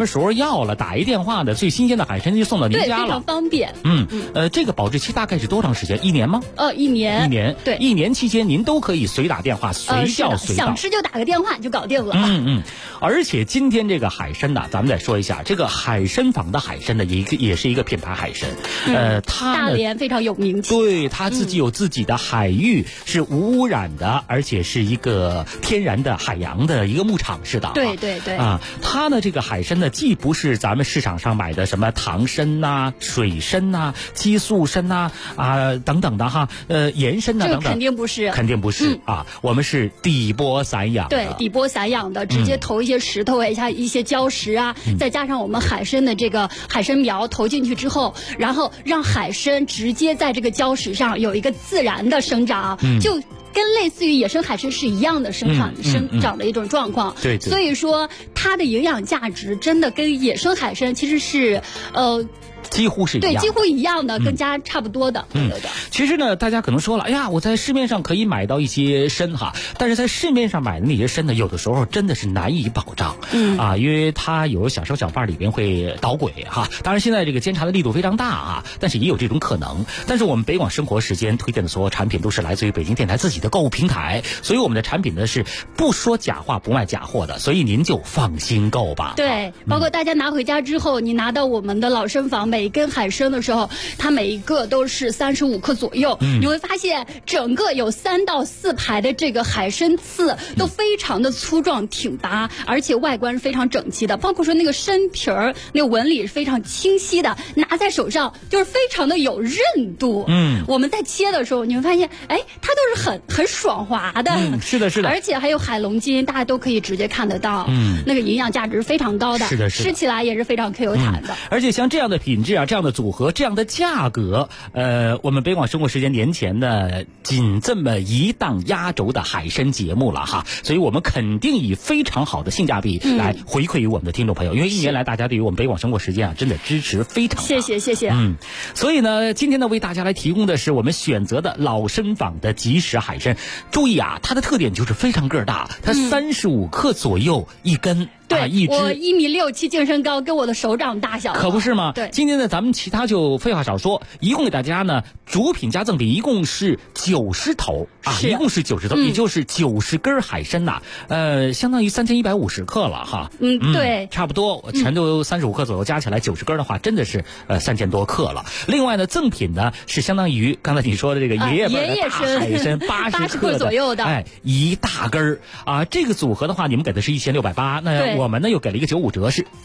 么时候要了，打一电话的，最新鲜的海参就送到您家了， 对，非常方便。 这个保质期大概是多长时间？1年吗 ？1年。 1年， 对 ，1年期间您都可以随打电话，随叫随到， 想吃就打个电话就搞定了。 而且今天这个海参呢，咱们再说一下，这个海参坊的海参呢，也是一个品牌海参，它大连非常有名气， 对，它自己有自己的海域，是无污染的，而且是一个天然的海洋的一个牧场似的。 对啊，它呢这个海参呢，既不是咱们市场上买的什么唐参呐、水参呐、激素参呐等等的哈，盐参呐等等， 这肯定不是， 啊，我们是底波散养的， 对，底波散养的，直接投一些石头一些礁石啊，再加上我们海参的这个海参苗投进去之后，然后让海参直接在这个礁石上有一个自然的生长，就跟类似于野生海参是一样的生长的一种状况。 对， 所以说它的营养价值真的跟野生海参其实是几乎是一样的， 对，几乎一样的，跟家差不多的。 其实呢，大家可能说了，哎呀，我在市面上可以买到一些参哈，但是在市面上买的那些参呢，有的时候真的是难以保障，因为它有小商小贩里边会捣鬼哈。当然，现在这个监察的力度非常大啊，但是也有这种可能。但是我们北广生活时间推荐的所有产品都是来自于北京电台自己的购物平台，所以我们的产品呢是不说假话不卖假货的，所以您就放心购吧。 对，包括大家拿回家之后，你拿到我们的老参坊每一根海参的时候，它每一个都是35克左右，你会发现整个有3到4排的这个海参刺都非常的粗壮挺拔，而且外观是非常整齐的，包括说那个参皮儿那个纹理是非常清晰的，拿在手上就是非常的有韧度。我们在切的时候你会发现，哎，它都是很爽滑的。 是的， 而且还有海龙筋，大家都可以直接看得到。那个营养价值是非常高的。 是的， 吃起来也是非常 Q 弹的。 而且像这样的品质啊，这样的组合，这样的价格，我们北广生活时间年前呢，仅这么一档压轴的海参节目了哈，所以我们肯定以非常好的性价比来回馈于我们的听众朋友，因为1年来大家对于我们北广生活时间啊，真的支持非常大。 谢谢。 所以呢，今天呢为大家来提供的是我们选择的老参坊的即食海参。注意啊，它的特点就是非常个儿大，它35克左右一根。 对， 一只我1.67米净身高，跟我的手掌大小， 可不是吗？ 对， 今天呢，咱们其他就废话少说，一共给大家呢，主品加赠品一共是90头啊，一共是90头，也就是90根海参呐，相当于3150克了哈。 对， 差不多，我全都35克左右，加起来90根的话，真的是3000多克了。另外呢，赠品呢是相当于刚才你说的这个爷爷辈的大海参80克左右的， 一大根儿啊。这个组合的话，你们给的是1680，那我们呢又给了一个95折，是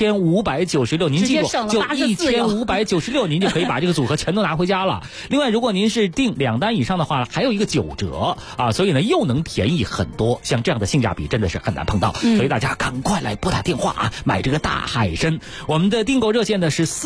1596。您记住，就1596，您就可以把这个组合全都拿回家了。另外，如果您是订2单以上的话，还有一个9折啊，所以呢又能便宜很多。像这样的性价比真的是很难碰到，所以大家赶快来拨打电话啊，买这个大海参。我们的订购热线呢是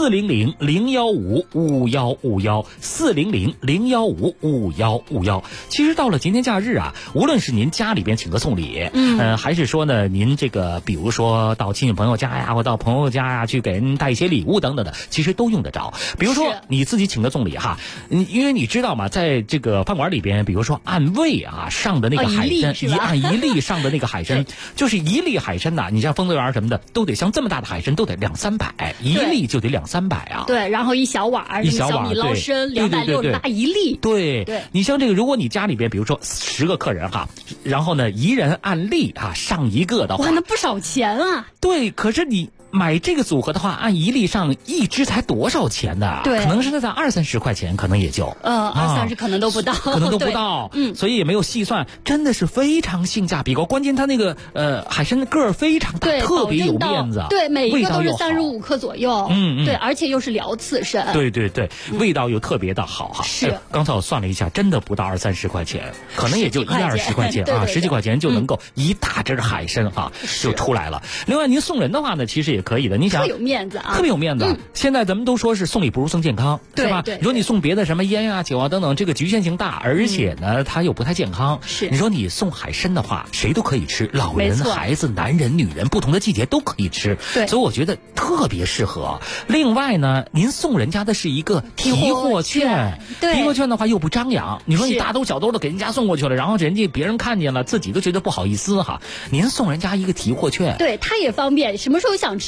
400-015-5151，400-015-5151。其实到了今天假日啊，无论是您家里边请客送礼，还是说呢您这个比如说到亲戚朋友家呀，或到朋友家呀去给人带一些礼物等等的，其实都用得着。比如说你自己请客送礼哈，因为你知道嘛，在这个饭馆里边，比如说按位啊上的那个海参，按一粒上的那个海参，就是一粒海参呐，你像丰泽园什么的，都得像这么大的海参都得200-300，一粒就得200-300啊。 对，然后一小碗小米捞参268一粒。 对，你像这个，如果你家里边比如说10个客人哈，然后呢一人按粒啊上一个的话， 哇，那不少钱啊。 对，可是你买这个组合的话，按一粒上一只才多少钱呢？ 对， 可能是在20-30块钱，可能也就 20-30可能都不到， 所以也没有细算，真的是非常性价比高。关键它那个海参个儿非常大，特别有面子， 对，每一个都是35克左右，对，而且又是辽刺参， 对，味道又特别的好哈。 是， 刚才我算了一下，真的不到20-30块钱，可能也就10-20块钱啊，10几块钱就能够一大只海参哈就出来了。另外您送人的话呢，其实也可以的，你想特有面子啊， 特别有面子。现在咱们都说是送礼不如送健康，是吧？ 对， 如果你送别的什么烟啊、酒啊等等，这个局限性大，而且呢它又不太健康。 是， 你说你送海参的话，谁都可以吃，老人、孩子、男人、女人，不同的季节都可以吃。 对， 所以我觉得特别适合。另外呢，您送人家的是一个提货券，提货券的话又不张扬。你说你大兜小兜的给人家送过去了，然后人家别人看见了，自己都觉得不好意思哈。您送人家一个提货券， 对，他也方便，什么时候想吃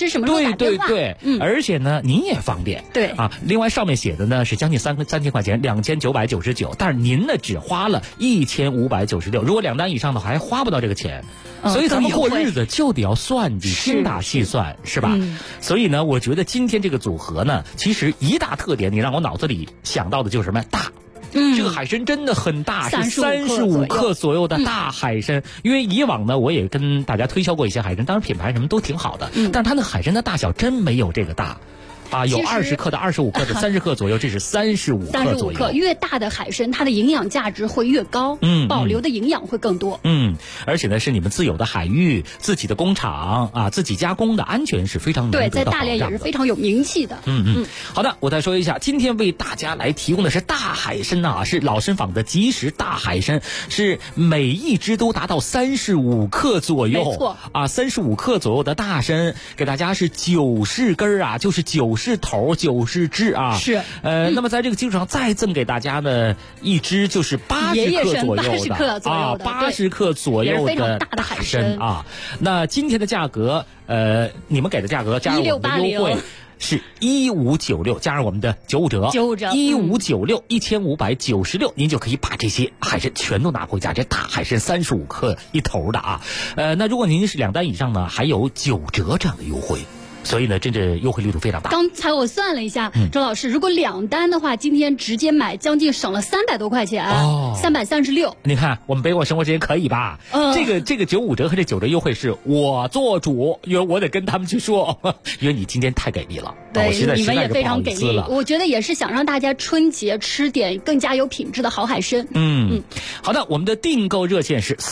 吃什么时候打电话。 对，而且呢，您也方便。 对啊，另外上面写的呢是将近3000块钱，2999，但是您呢只花了1596，如果2单以上的还花不到这个钱。所以咱们过日子就得要算计，精打细算，是吧？所以呢，我觉得今天这个组合呢，其实一大特点，你让我脑子里想到的就是什么？大。这个海参真的很大，是35克左右的大海参。因为以往呢，我也跟大家推销过一些海参，当然品牌什么都挺好的，但是它那海参的大小真没有这个大。啊，有20克的、25克的、30克左右，这是35克左右。35克， 越大的海参，它的营养价值会越高，保留的营养会更多。 而且呢，是你们自有的海域、自己的工厂啊，自己加工的，安全是非常能得到保障的。 对，在大连也是非常有名气的。 好的，我再说一下，今天为大家来提供的是大海参啊，是老参坊的即食大海参，是每一只都达到35克左右。 没错啊，35克左右的大参，给大家是90根啊，就是90头90只啊， 是那么在这个基础上再赠给大家呢一只就是80克左右的啊，80克左右的大海参啊。那今天的价格你们给的价格加上我们的优惠是1596，加上我们的95折，1596，1596，您就可以把这些海参全都拿回家。这大海参35克一头的啊，那如果您是2单以上呢，还有9折这样的优惠。所以呢，真的优惠力度非常大。 刚才我算了一下，周老师，如果2单的话，今天直接买将近省了300多块钱，336。 你看，我们北广生活之间可以吧？这个95折和这9折优惠是我做主，因为我得跟他们去说，因为你今天太给力了， 对， 我实在你们也非常给力。 了。 我觉得也是想让大家春节吃点更加有品质的好海参。 好的，我们的订购热线是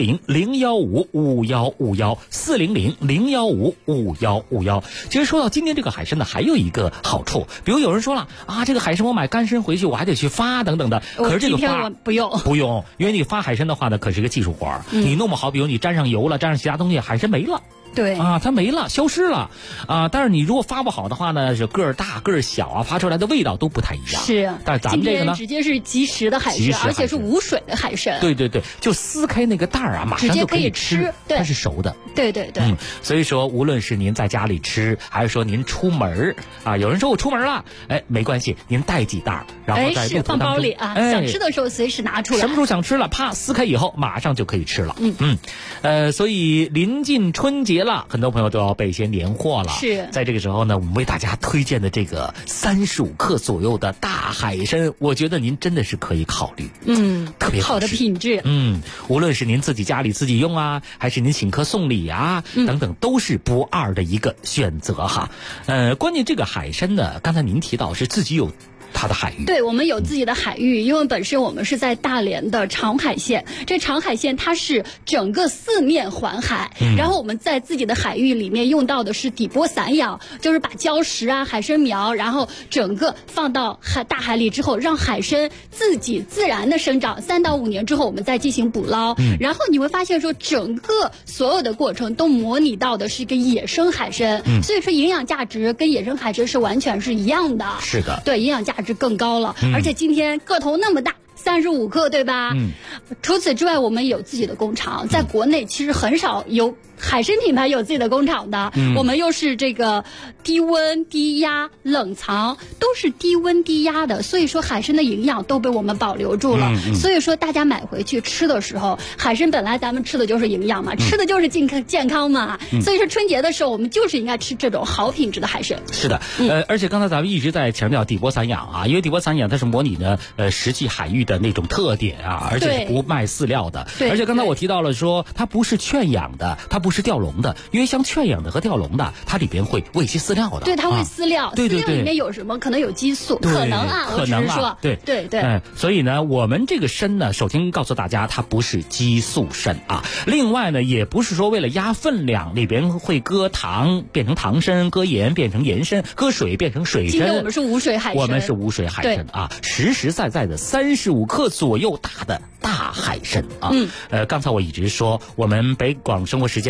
400-015-5151，400-015-5151。其实说到今天这个海参呢，还有一个好处，比如有人说了啊，这个海参我买干参回去，我还得去发等等的。可是这个发不用， 因为你发海参的话呢，可是一个技术活你弄不好，比如你沾上油了，沾上其他东西，海参没了。 对啊，它没了，消失了啊！但是你如果发不好的话呢，是个儿大个儿小啊，发出来的味道都不太一样。 是， 但是咱们这个呢， 直接是即食的海参，而且是无水的海参。 对，就撕开那个袋儿啊，马上就可以吃，它是熟的。 对。 所以说，无论是您在家里吃，还是说您出门啊，有人说我出门了，没关系，您带几袋，然后在路途当中放包里啊，想吃的时候随时拿出来。 什么时候想吃了，啪撕开以后，马上就可以吃了。所以临近春节了，很多朋友都要备些年货了。 是， 在这个时候呢，我们为大家推荐的这个35克左右的大海参，我觉得您真的是可以考虑。特别好的品质。 无论是您自己家里自己用啊，还是您请客送礼啊，等等，都是不二的一个选择哈。关键这个海参呢，刚才您提到是自己有它的海域。 对，我们有自己的海域，因为本身我们是在大连的长海县，这长海县它是整个4面环海，然后我们在自己的海域里面用到的是底波散养，就是把礁石啊、海参苗，然后整个放到大海里之后，让海参自己自然的生长，3到5年之后我们再进行捕捞，然后你会发现说整个所有的过程都模拟到的是一个野生海参，所以说营养价值跟野生海参是完全是一样的。 是的， 对，营养价值更高了，而且今天个头那么大，35克，对吧？除此之外，我们有自己的工厂，在国内其实很少有海参品牌有自己的工厂的。我们又是这个低温低压冷藏，都是低温低压的，所以说海参的营养都被我们保留住了。所以说大家买回去吃的时候，海参本来咱们吃的就是营养嘛，吃的就是健康嘛。所以说春节的时候，我们就是应该吃这种好品质的海参。 是的，而且刚才咱们一直在强调底波散养啊，因为底波散养它是模拟的实际海域的那种特点啊，而且是不卖饲料的。而且刚才我提到了说，它不是圈养的，它不是钓笼的，因为像圈养的和钓笼的，它里边会喂一些饲料的。 对，它会饲料， 对， 饲料里面有什么？可能有激素，可能啊，我只是说，对。 所以呢，我们这个参呢，首先告诉大家，它不是激素参啊。另外呢，也不是说为了压分量，里边会搁糖变成糖参，搁盐变成盐参，搁水变成水参。 今天我们是无水海参， 我们是无水海参啊，实实在在的35克左右大的大海参啊。刚才我一直说，我们北广生活时间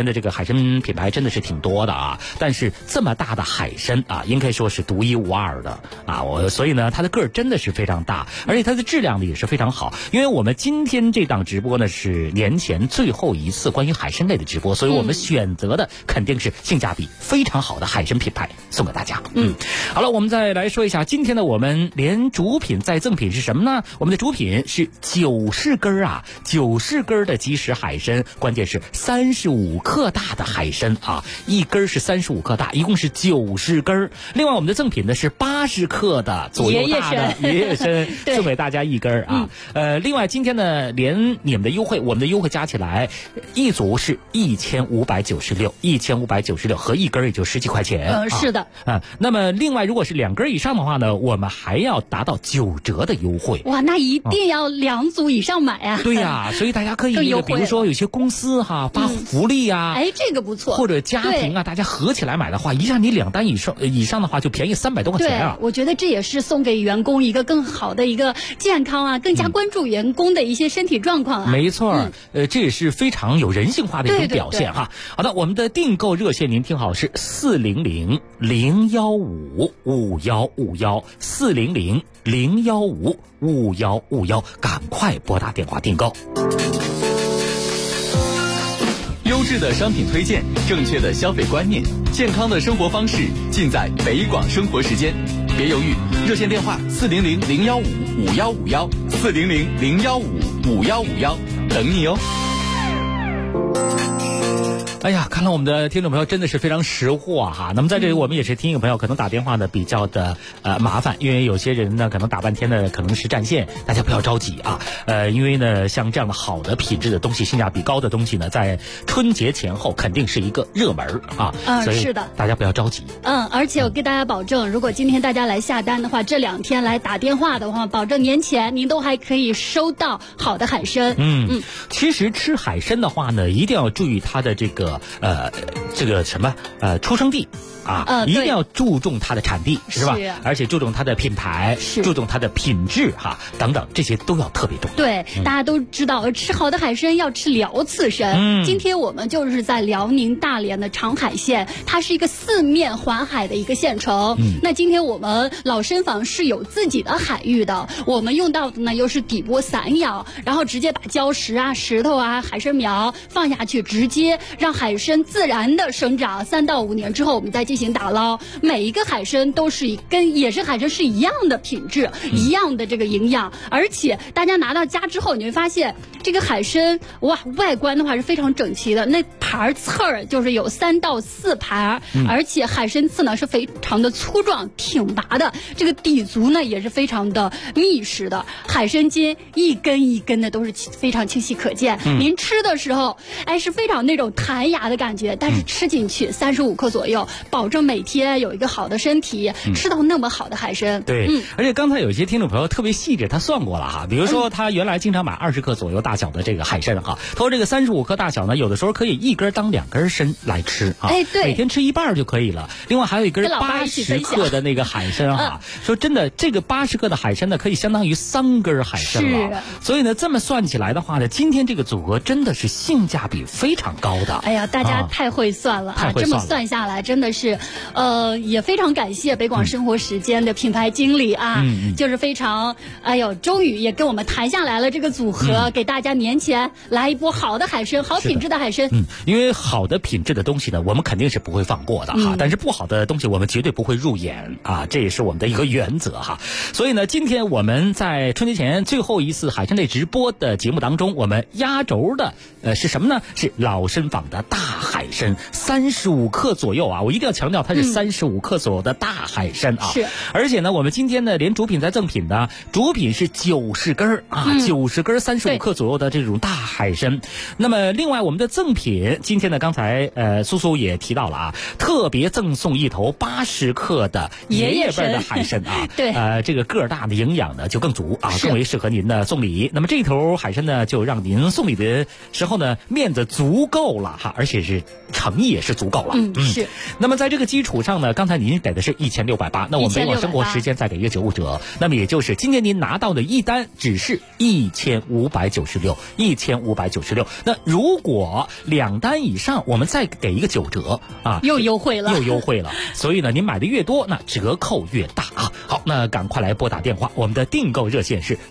边的这个海参品牌真的是挺多的啊，但是这么大的海参啊，应该说是独一无二的啊，所以呢，它的个儿真的是非常大，而且它的质量呢也是非常好。因为我们今天这档直播呢是年前最后一次关于海参类的直播，所以我们选择的肯定是性价比非常好的海参品牌送给大家。好了，我们再来说一下今天的我们连主品再赠品是什么呢？我们的主品是90根啊，90根的即食海参，关键是35克大的海参啊，一根是35克大，一共是90根。另外我们的赠品呢是80克的左右大的爷爷参，送给大家一根啊。另外今天呢，连你们的优惠，我们的优惠加起来，一组是1596，1596合一根也就10几块钱。 是的。 那么另外如果是2根以上的话呢，我们还要达到9折的优惠。 哇，那一定要2组以上买啊！ 对呀，所以大家可以比如说有些公司发福利啊， 这个不错， 或者家庭啊，大家合起来买的话，一下你2单以上的话就便宜300多块钱啊。 我觉得这也是送给员工一个更好的一个健康啊，更加关注员工的一些身体状况啊。 没错，这也是非常有人性化的一种表现哈。好的，我们的订购热线您听好是400-015-5151，400-015-5151，赶快拨打电话订购。 优质的商品推荐，正确的消费观念，健康的生活方式，尽在北广生活时间。别犹豫，热线电话400-015-5151，400-015-5151，等你哦。 哎呀，看来我们的听众朋友真的是非常识货哈。那么在这里我们也是听众朋友可能打电话呢比较的麻烦，因为有些人呢可能打半天的可能是占线，大家不要着急啊。因为呢像这样的好的品质的东西，性价比高的东西呢，在春节前后肯定是一个热门啊。 是的， 大家不要着急。 而且我给大家保证，如果今天大家来下单的话，这2天来打电话的话，保证年前您都还可以收到好的海参。 其实吃海参的话呢，一定要注意它的这个出生地啊，一定要注重它的产地，是吧？而且注重它的品牌，注重它的品质等等，这些都要特别重要。 对，大家都知道，吃好的海参要吃辽刺参。今天我们就是在辽宁大连的长海县，它是一个4面环海的一个县城。那今天我们老参坊是有自己的海域的，我们用到的呢又是底波散养，然后直接把礁石啊、石头啊、海参苗放下去，直接让海参自然的生长，3到5年之后我们再进行打捞。每一个海参都是跟野生海参是一样的品质，一样的这个营养，而且大家拿到家之后，你会发现这个海参外观的话是非常整齐的，那盘刺儿就是有3到4盘，而且海参刺呢是非常的粗壮挺拔的，这个底足呢也是非常的密实的，海参筋一根一根的都是非常清晰可见。您吃的时候是非常那种弹牙的感觉，但是吃进去35克左右，保证每天有一个好的身体，吃到那么好的海参。 对，而且刚才有一些听众朋友特别细致，他算过了比如说他原来经常买20克左右大小的这个海参他说这个35克大小呢，有的时候可以1根当2根参来吃对， 每天吃一半就可以了。另外还有一根80克的那个海参说真的，这个80克的海参呢，可以相当于3根海参了。所以呢，这么算起来的话呢，今天这个组合真的是性价比非常高的。 哎呀，大家太会算了这么算下来真的是也非常感谢北广生活时间的品牌经理就是非常终于也跟我们谈下来了这个组合，给大家年前来一波好的海参，好品质的海参。 因为好的品质的东西呢，我们肯定是不会放过的但是不好的东西我们绝对不会入眼这也是我们的一个原则所以呢，今天我们在春节前最后一次海参类直播的节目当中，我们压轴的是什么呢？是老参坊的大海参，35克左右我一定要强调它是35克左右的大海参是。 而且呢，我们今天呢连主品再赠品的，主品是90根90根35克左右的这种大海参。那么另外我们的赠品今天呢，刚才苏苏也提到了特别赠送一头80克的爷爷辈的海参对， 这个个儿大的营养呢就更足更为适合您的送礼。那么这头海参呢，就让您送礼的时候呢面子足够了而且是诚意也是足够了。 是。 那么在这个基础上呢，刚才您给的是1680，那我们北广生活时间再给一个95折，那么也就是今天您拿到的一单只是1596，1596。那如果2单单以上，我们再给一个9折啊， 又优惠了。 所以呢，您买的越多，那折扣越大啊。好，那赶快来拨打电话，我们的订购热线是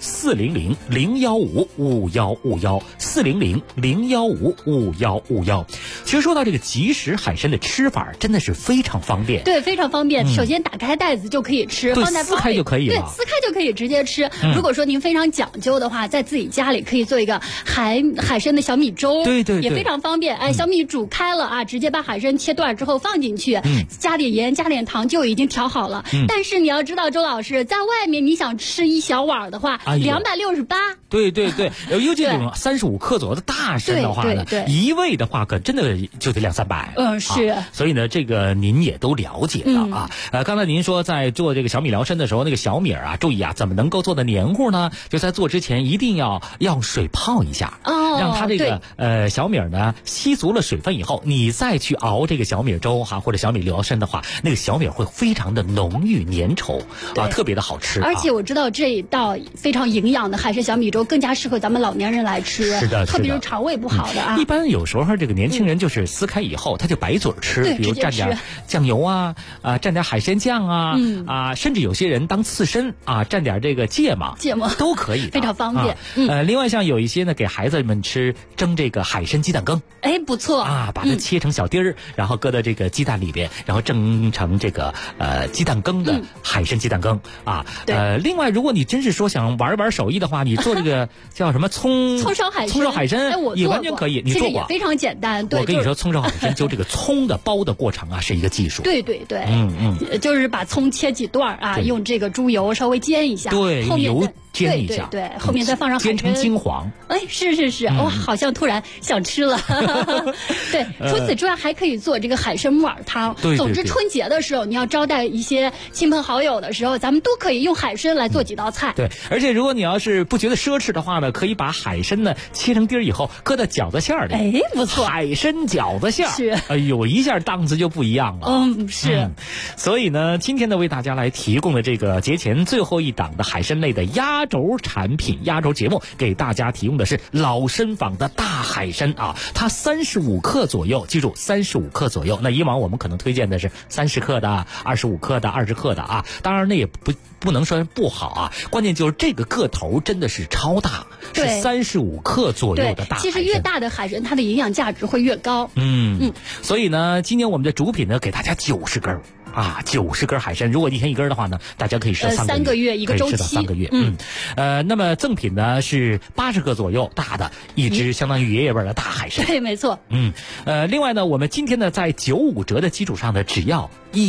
400-015-5151，400-015-5151。其实说到这个即食海参的吃法，真的是非常方便。 对，非常方便。首先打开袋子就可以吃，放在撕开就可以了。 对，撕开就可以直接吃。如果说您非常讲究的话，在自己家里可以做一个海参的小米粥， 对， 也非常方便。小米煮开了啊，直接把海参切段之后放进去，加点盐，加点糖就已经调好了。但是你要知道，周老师在外面你想吃一小碗的话，268。 对，尤其这种35克左右的大参的话呢，一位的话可真的就得200-300。 是。 所以呢，这个您也都了解了啊。刚才您说在做这个小米辽参的时候，那个小米啊，注意啊，怎么能够做的黏糊呢？就在做之前一定要用水泡一下，让它这个小米呢吸足了水分以后，你再去熬这个小米粥哈，或者小米辽参的话，那个小米会非常的浓郁粘稠啊，特别的好吃。 而且我知道这一道非常营养的海参小米粥更加适合咱们老年人来吃， 是的， 特别是肠胃不好的啊。 一般有时候这个年轻人就是撕开以后，他就白嘴吃，比如蘸点酱油啊，蘸点海参酱啊，甚至有些人当刺身啊，蘸点这个芥末都可以的， 非常方便。 另外像有一些呢，给孩子们吃蒸这个海参鸡蛋羹， 不错啊，把它切成小丁儿，然后搁到这个鸡蛋里边，然后蒸成这个鸡蛋羹的海参鸡蛋羹啊。另外如果你真是说想玩手艺的话，你做这个叫什么葱烧海参，也完全可以。你做过？ 其实也非常简单。对， 我跟你说，葱烧海参就这个葱的剥的过程啊，是一个技术。 对，就是把葱切几段啊，用这个猪油稍微煎一下， 对， 后面油煎一下， 对，后面再放上海参， 煎成金黄。 是，哇，好像突然想吃了。对，除此之外还可以做这个海参木耳汤。总之春节的时候，你要招待一些亲朋好友的时候，咱们都可以用海参来做几道菜。 对，而且如果你要是不觉得奢侈的话呢，可以把海参呢切成丁儿以后，搁到饺子馅儿里。 不错， 海参饺子馅儿是， 一下档次就不一样了。 是。 所以呢，今天呢为大家来提供的这个节前最后一档的海参类的压轴产品、压轴节目，给大家提供的是老参坊的大海参啊，它35克左右，记住35克左右。那以往我们可能推荐的是30克的、25克的、20克的啊，当然那也不能说不好啊，关键就是这个个头真的是超大，是35克左右的大海参。 其实越大的海参，它的营养价值会越高。 所以呢，今天我们的主品呢，给大家90根啊，90根海参，如果一天一根的话呢，大家可以吃3个月， 一个周期， 可以吃到3个月。那么赠品呢是80克左右大的一只相当于爷爷味的大海参。 对，没错。 另外呢，我们今天呢在95折的基础上呢，只要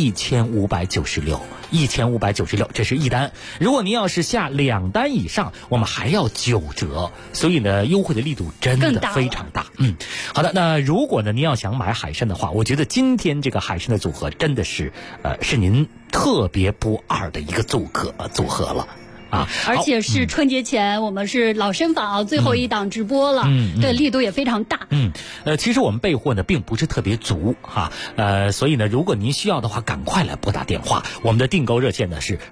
1596，这是一单。如果您要是下2单以上，我们还要9折，所以呢，优惠的力度真的非常大。好的，那如果呢您要想买海参的话，我觉得今天这个海参的组合真的是是您特别不二的一个组合了。 而且是春节前，我们是老参坊最后一档直播了，对，力度也非常大。 其实我们备货呢并不是特别足哈，所以呢，如果您需要的话，赶快来拨打电话。我们的订购热线呢是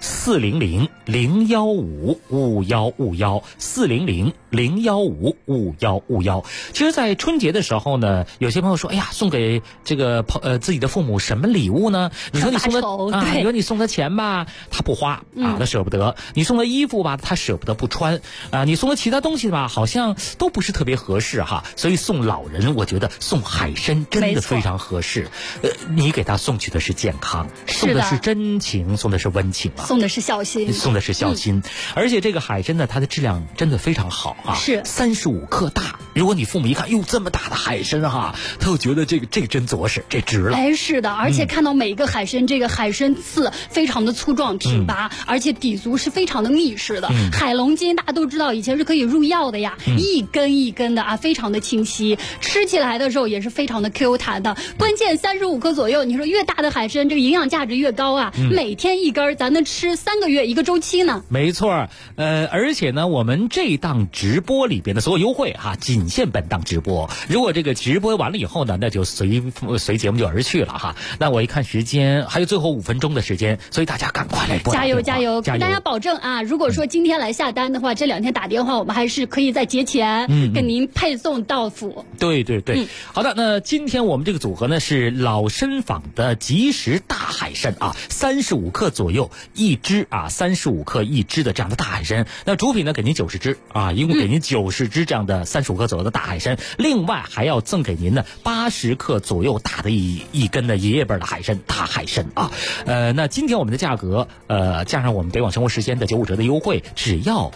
400-015-5151，400-015-5151。其实，在春节的时候呢，有些朋友说，哎呀，送给这个自己的父母什么礼物呢？你说你送他你说你送他钱吧，他不花啊，他舍不得；你送他衣服吧，他舍不得不穿啊；你送他其他东西吧，好像都不是特别合适哈。所以送老人，我觉得送海参真的非常合适。你给他送去的是健康，送的是真情，送的是温情啊， 送的是孝心， 而且这个海参呢，它的质量真的非常好啊， 是 35克大。如果你父母一看，哟，这么大的海参哈，他就觉得这真着实，这值了。 是的，而且看到每一个海参，这个海参刺非常的粗壮挺拔，而且底足是非常的密实的。海龙筋大家都知道，以前是可以入药的呀，一根一根的啊，非常的清晰，吃起来的时候也是非常的 Q 弹的。关键35克左右，你说越大的海参，这个营养价值越高啊，每天一根，咱能吃3个月一个周期呢。 没错，而且呢，我们这档直播里边的所有优惠哈，仅限本档直播。如果这个直播完了以后呢，那就随节目就而去了哈。那我一看时间，还有最后5分钟的时间，所以大家赶快来拨打电话， 加油！给大家保证啊， 如果说今天来下单的话，这2天打电话，我们还是可以在节前跟您配送到府。 对对对，好的，那今天我们这个组合呢是老参坊的即食大海参啊，35克左右一只啊，35克一只的这样的大海参。那主品呢给您90只啊，一共给您90只这样的35克左右的大海参，另外还要赠给您呢80克左右大的一根的爷爷辈的海参大海参啊。那今天我们的价格加上我们北广生活时间的95折的优惠，只要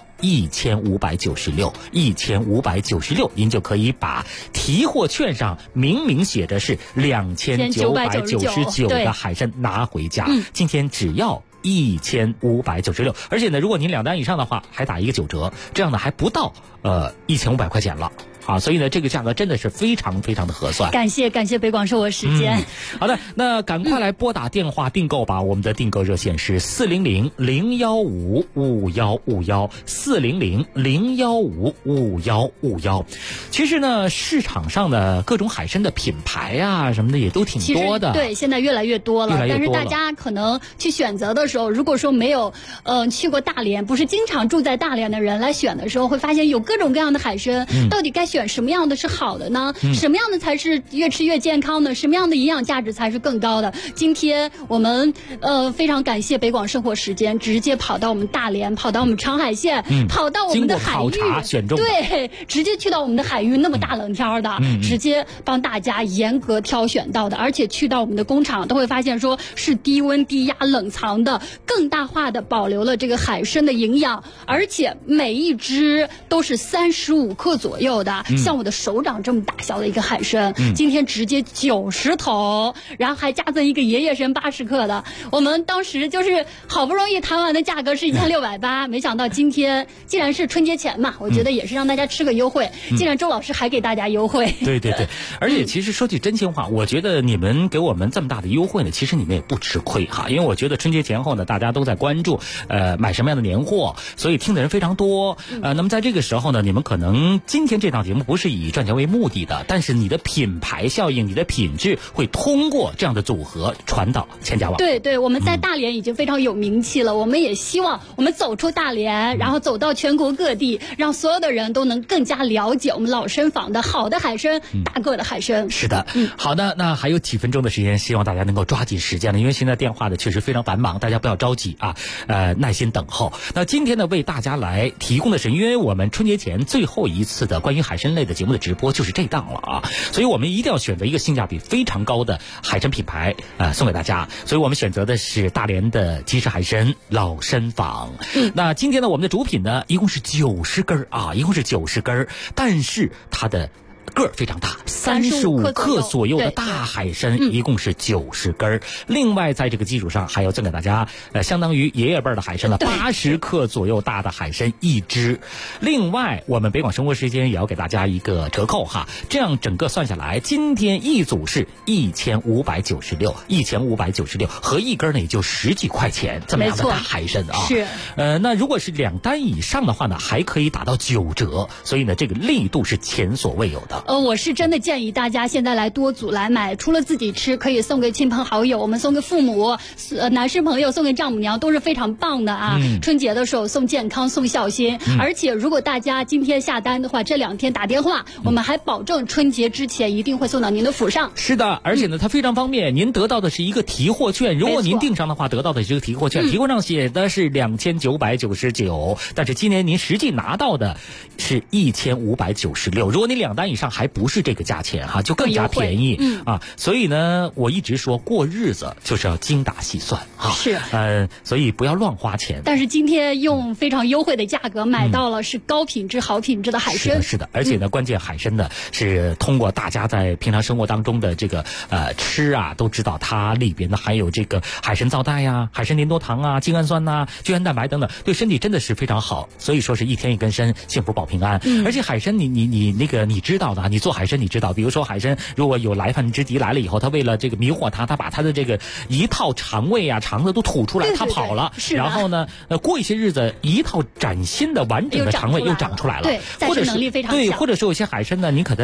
1596，您就可以把提货券上明明写着是2999的海参拿回家。今天只要1596，而且呢，如果您2单以上的话，还打一个9折，这样呢还不到1500块钱了。啊，所以呢，这个价格真的是非常非常的合算。 感谢北广生活时间。 好的，那赶快来拨打电话订购吧。我们的订购热线是400-015-5151，400-015-5151。其实呢，市场上的各种海参的品牌啊什么的也都挺多的。 对，现在越来越多了。但是大家可能去选择的时候，如果说没有去过大连，不是经常住在大连的人来选的时候，会发现有各种各样的海参，到底该选什么样的是好的呢？什么样的才是越吃越健康呢？什么样的营养价值才是更高的？今天我们非常感谢北广生活时间，直接跑到我们大连，跑到我们长海县，跑到我们的海域，对，直接去到我们的海域，那么大冷天的，直接帮大家严格挑选到的，而且去到我们的工厂都会发现说是低温低压冷藏的，更大化的保留了这个海参的营养，而且每一只都是35克左右的。像我的手掌这么大小的一个海参，今天直接90头，然后还加赠一个爷爷参80克的。我们当时就是好不容易谈完的价格是1680，没想到今天既然是春节前嘛，我觉得也是让大家吃个优惠。既然周老师还给大家优惠， 对对对，而且其实说句真心话，我觉得你们给我们这么大的优惠呢，其实你们也不吃亏哈，因为我觉得春节前后呢，大家都在关注买什么样的年货，所以听的人非常多。那么在这个时候呢，你们可能今天这档节目不是以赚钱为目的的，但是你的品牌效应，你的品质会通过这样的组合传到千家网。 对对，我们在大连已经非常有名气了，我们也希望我们走出大连，然后走到全国各地，让所有的人都能更加了解我们老参坊的好的海参，大个的海参。 是的，好的，那还有几分钟的时间，希望大家能够抓紧时间了，因为现在电话的确实非常繁忙，大家不要着急啊，耐心等候。那今天呢，为大家来提供的是，因为我们春节前最后一次的关于海参类的节目的直播就是这档了啊，所以我们一定要选择一个性价比非常高的海参品牌送给大家，所以我们选择的是大连的即食海参老参坊。那今天呢，我们的主品呢一共是90根啊，一共是90根，但是它的个儿非常大，35克左右的大海参，一共是90根。另外，在这个基础上，还要赠给大家相当于爷爷辈的海参了，80克左右大的海参一只。另外，我们北广生活时间也要给大家一个折扣哈，这样整个算下来，今天一组是1596，1596合一根呢也就10几块钱，这么样的大海参啊。 是。 那如果是2单以上的话呢，还可以打到9折，所以呢，这个力度是前所未有的。 我是真的建议大家现在来多组来买，除了自己吃，可以送给亲朋好友，我们送给父母，男士朋友送给丈母娘都是非常棒的啊。春节的时候送健康送孝心，而且如果大家今天下单的话，这2天打电话，我们还保证春节之前一定会送到您的府上。 是的，而且呢，它非常方便，您得到的是一个提货券，如果您订上的话，得到的是一个提货券，提货上写的是2999，但是今年您实际拿到的是1596，如果你2单以上还不是这个价钱哈，就更加便宜啊。所以呢，我一直说过日子就是要精打细算啊。 是， 所以不要乱花钱。 但是今天用非常优惠的价格买到了是高品质、好品质的海参。 是的，而且呢，关键海参呢是通过大家在平常生活当中的这个吃啊，都知道它里边呢还有这个海参皂苷呀、海参粘多糖啊、精氨酸呐、聚氨蛋白等等，对身体真的是非常好。所以说是一天一根参，幸福保平安。而且海参你知道的，你做海参你知道，比如说海参如果有来犯之敌来了以后，他为了这个迷惑他把他的这个一套肠胃啊肠子都吐出来，他跑了，然后呢过一些日子一套崭新的完整的肠胃又长出来了， 对，再生能力非常强。 对，或者是有些海参呢，你可它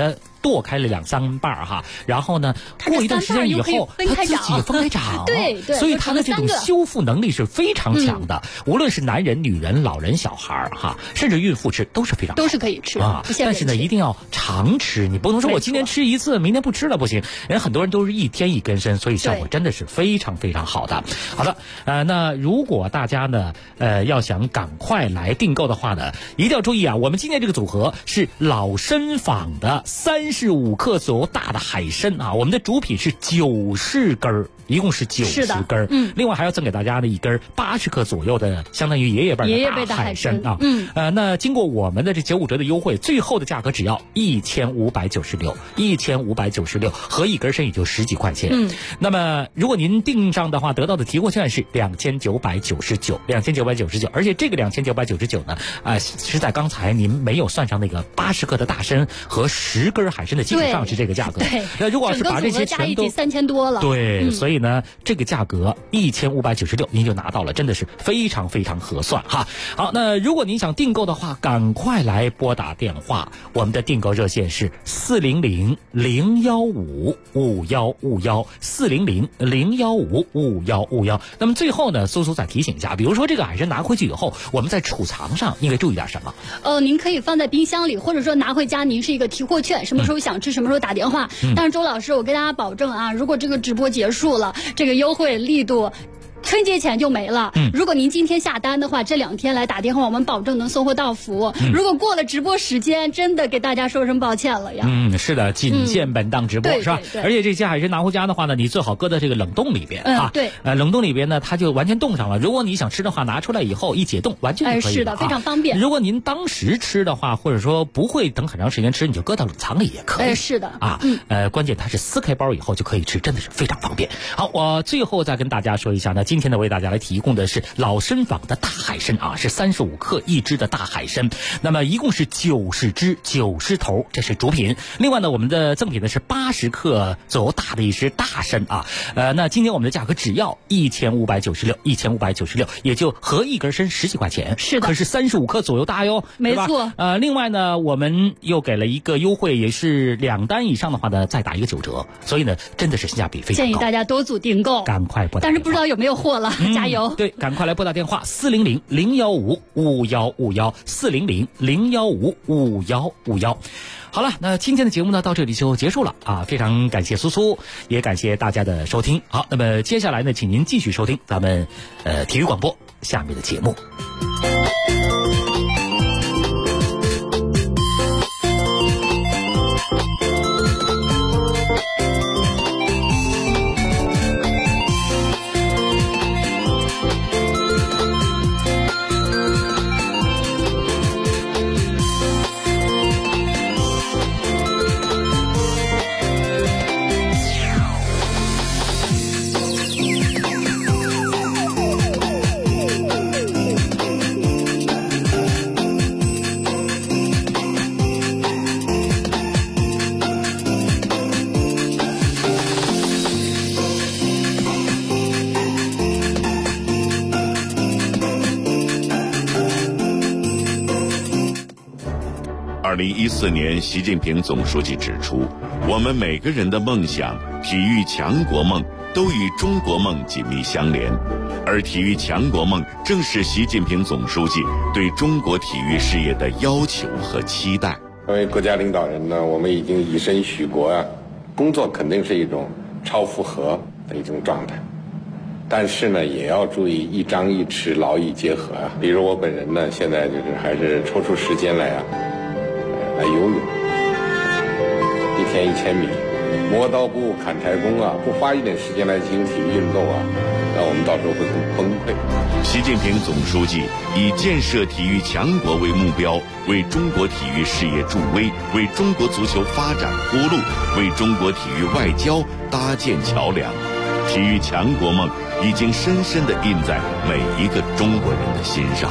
剁开了2-3瓣哈，然后呢，过一段时间以后，它自己分开长， 对， 所以它的这种修复能力是非常强的。无论是男人、女人、老人、小孩哈，甚至孕妇吃都是非常好， 都是可以吃啊。但是呢，一定要常吃，你不能说我今天吃一次，明天不吃了不行。人很多人都是1天1根参，所以效果真的是非常非常好的。好的，那如果大家呢，要想赶快来订购的话呢，一定要注意啊，我们今天这个组合是老参坊的35克左右大的海参啊，我们的主品是90根，一共是90根，另外还要赠给大家的一根80克左右的，相当于爷爷辈的海参啊。那经过我们的这95折的优惠，最后的价格只要1596，1596合一根参也就10几块钱。那么如果您订上的话，得到的提货券是2999，而且这个2999呢，是在刚才您没有算上那个80克的大参和10根海参的基础上是这个价格。 对， 那如果是把这些全都 3000多了， 对，所以呢，这个价格1596您就拿到了，真的是非常非常合算哈。好，那如果您想订购的话，赶快来拨打电话，我们的订购热线是400-015-5151，400-015-5151。那么最后呢，苏苏再提醒一下，比如说这个海参拿回去以后，我们在储藏上应该注意点什么？ 您可以放在冰箱里，或者说拿回家，您是一个提货券，什么时候想吃什么时候打电话。但是周老师，我跟大家保证啊，如果这个直播结束了，这个优惠力度春节前就没了。如果您今天下单的话，这2天来打电话，我们保证能送货到府。如果过了直播时间，真的给大家说声抱歉了呀。 是的，仅限本档直播，是吧？而且这些海参拿回家的话呢，你最好搁在这个冷冻里边啊。 对， 冷冻里边呢，它就完全冻上了。如果你想吃的话，拿出来以后一解冻，完全就可以了。 是的，非常方便。 如果您当时吃的话，或者说不会等很长时间吃，你就搁到冷藏里也可以。 是的啊，关键它是撕开包以后就可以吃，真的是非常方便。好，我最后再跟大家说一下呢，今天呢为大家来提供的是老参坊的大海参啊，是35克一只的大海参，那么一共是90只90头，这是主品。另外呢，我们的赠品呢是80克左右大的一只大参啊，那今天我们的价格只要1596，也就合一根参10几块钱。 是的， 可是35克左右大哟， 没错。 另外呢，我们又给了一个优惠，也是2单以上的话呢，再打一个9折，所以呢，真的是性价比非常高。 建议大家多组订购， 赶快拨打。 但是不知道有没有货了，加油！ 对，赶快来拨打电话400-015-5151，400-015-5151。好了，那今天的节目呢到这里就结束了啊！非常感谢苏苏，也感谢大家的收听。好，那么接下来呢，请您继续收听咱们体育广播下面的节目。 2014年，习近平总书记指出，我们每个人的梦想、体育强国梦都与中国梦紧密相连，而体育强国梦正是习近平总书记对中国体育事业的要求和期待。 作为国家领导人呢，我们已经以身许国啊，工作肯定是一种超负荷的一种状态，但是呢，也要注意一张一弛，劳逸结合啊。比如我本人呢，现在就是还是抽出时间来游泳，1天1000米，磨刀不误砍柴工啊，不花一点时间来进行体育运动啊，那我们到时候会很崩溃。 习近平总书记以建设体育强国为目标，为中国体育事业助威，为中国足球发展铺路，为中国体育外交搭建桥梁。体育强国梦已经深深地印在每一个中国人的心上。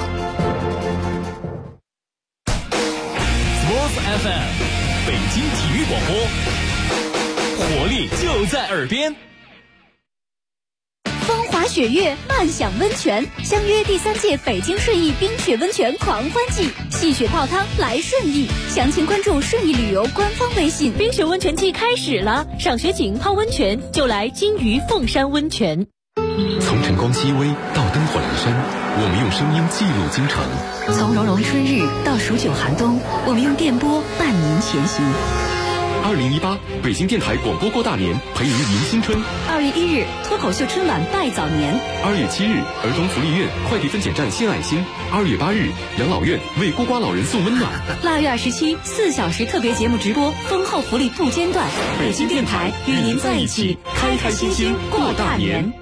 FM 北京体育广播，活力就在耳边。 风华滑雪月，慢享温泉，相约第3届北京顺义冰雪温泉狂欢季，戏雪泡汤来顺义，详情关注顺义旅游官方微信。 冰雪温泉季开始了，赏雪景泡温泉就来金鱼凤山温泉。 从晨光熹微到灯火阑珊，我们用声音记录京城； 从融融春日到数九寒冬，我们用电波伴您前行。 2018北京电台广播过大年，陪您迎新春。 2月1日脱口秀春晚拜早年。 2月7日儿童福利院快递分拣站献爱心。2月8日养老院为孤寡老人送温暖。 腊月27 4小时特别节目直播，丰厚福利不间断。北京电台与您在一起，开开心心过大年。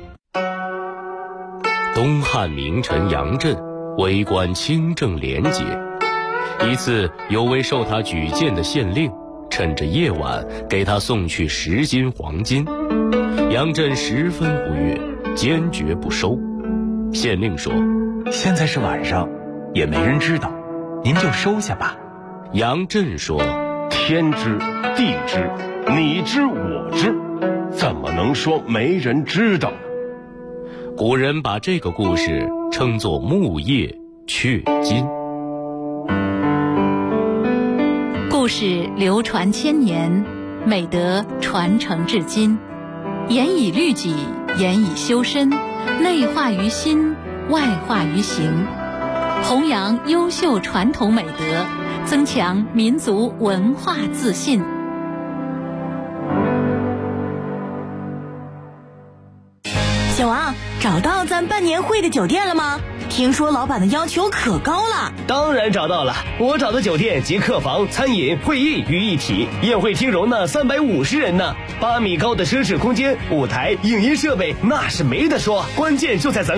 东汉名臣杨震为官清正廉洁，一次有位受他举荐的县令趁着夜晚给他送去10斤黄金，杨震十分不悦，坚决不收。县令说：“ 现在是晚上，也没人知道，您就收下吧。” 杨震说：“ 天知地知，你知我知，怎么能说没人知道呢？” 古人把这个故事称作木叶雀金。 故事流传千年，美德传承至今，严以律己，严以修身，内化于心，外化于行，弘扬优秀传统美德，增强民族文化自信。 小王，找到咱办年会的酒店了吗？听说老板的要求可高了。 当然找到了，我找的酒店集客房、餐饮、会议于一体，宴会厅容纳350人呢，8米高的奢侈空间，舞台、影音设备那是没得说，关键就在咱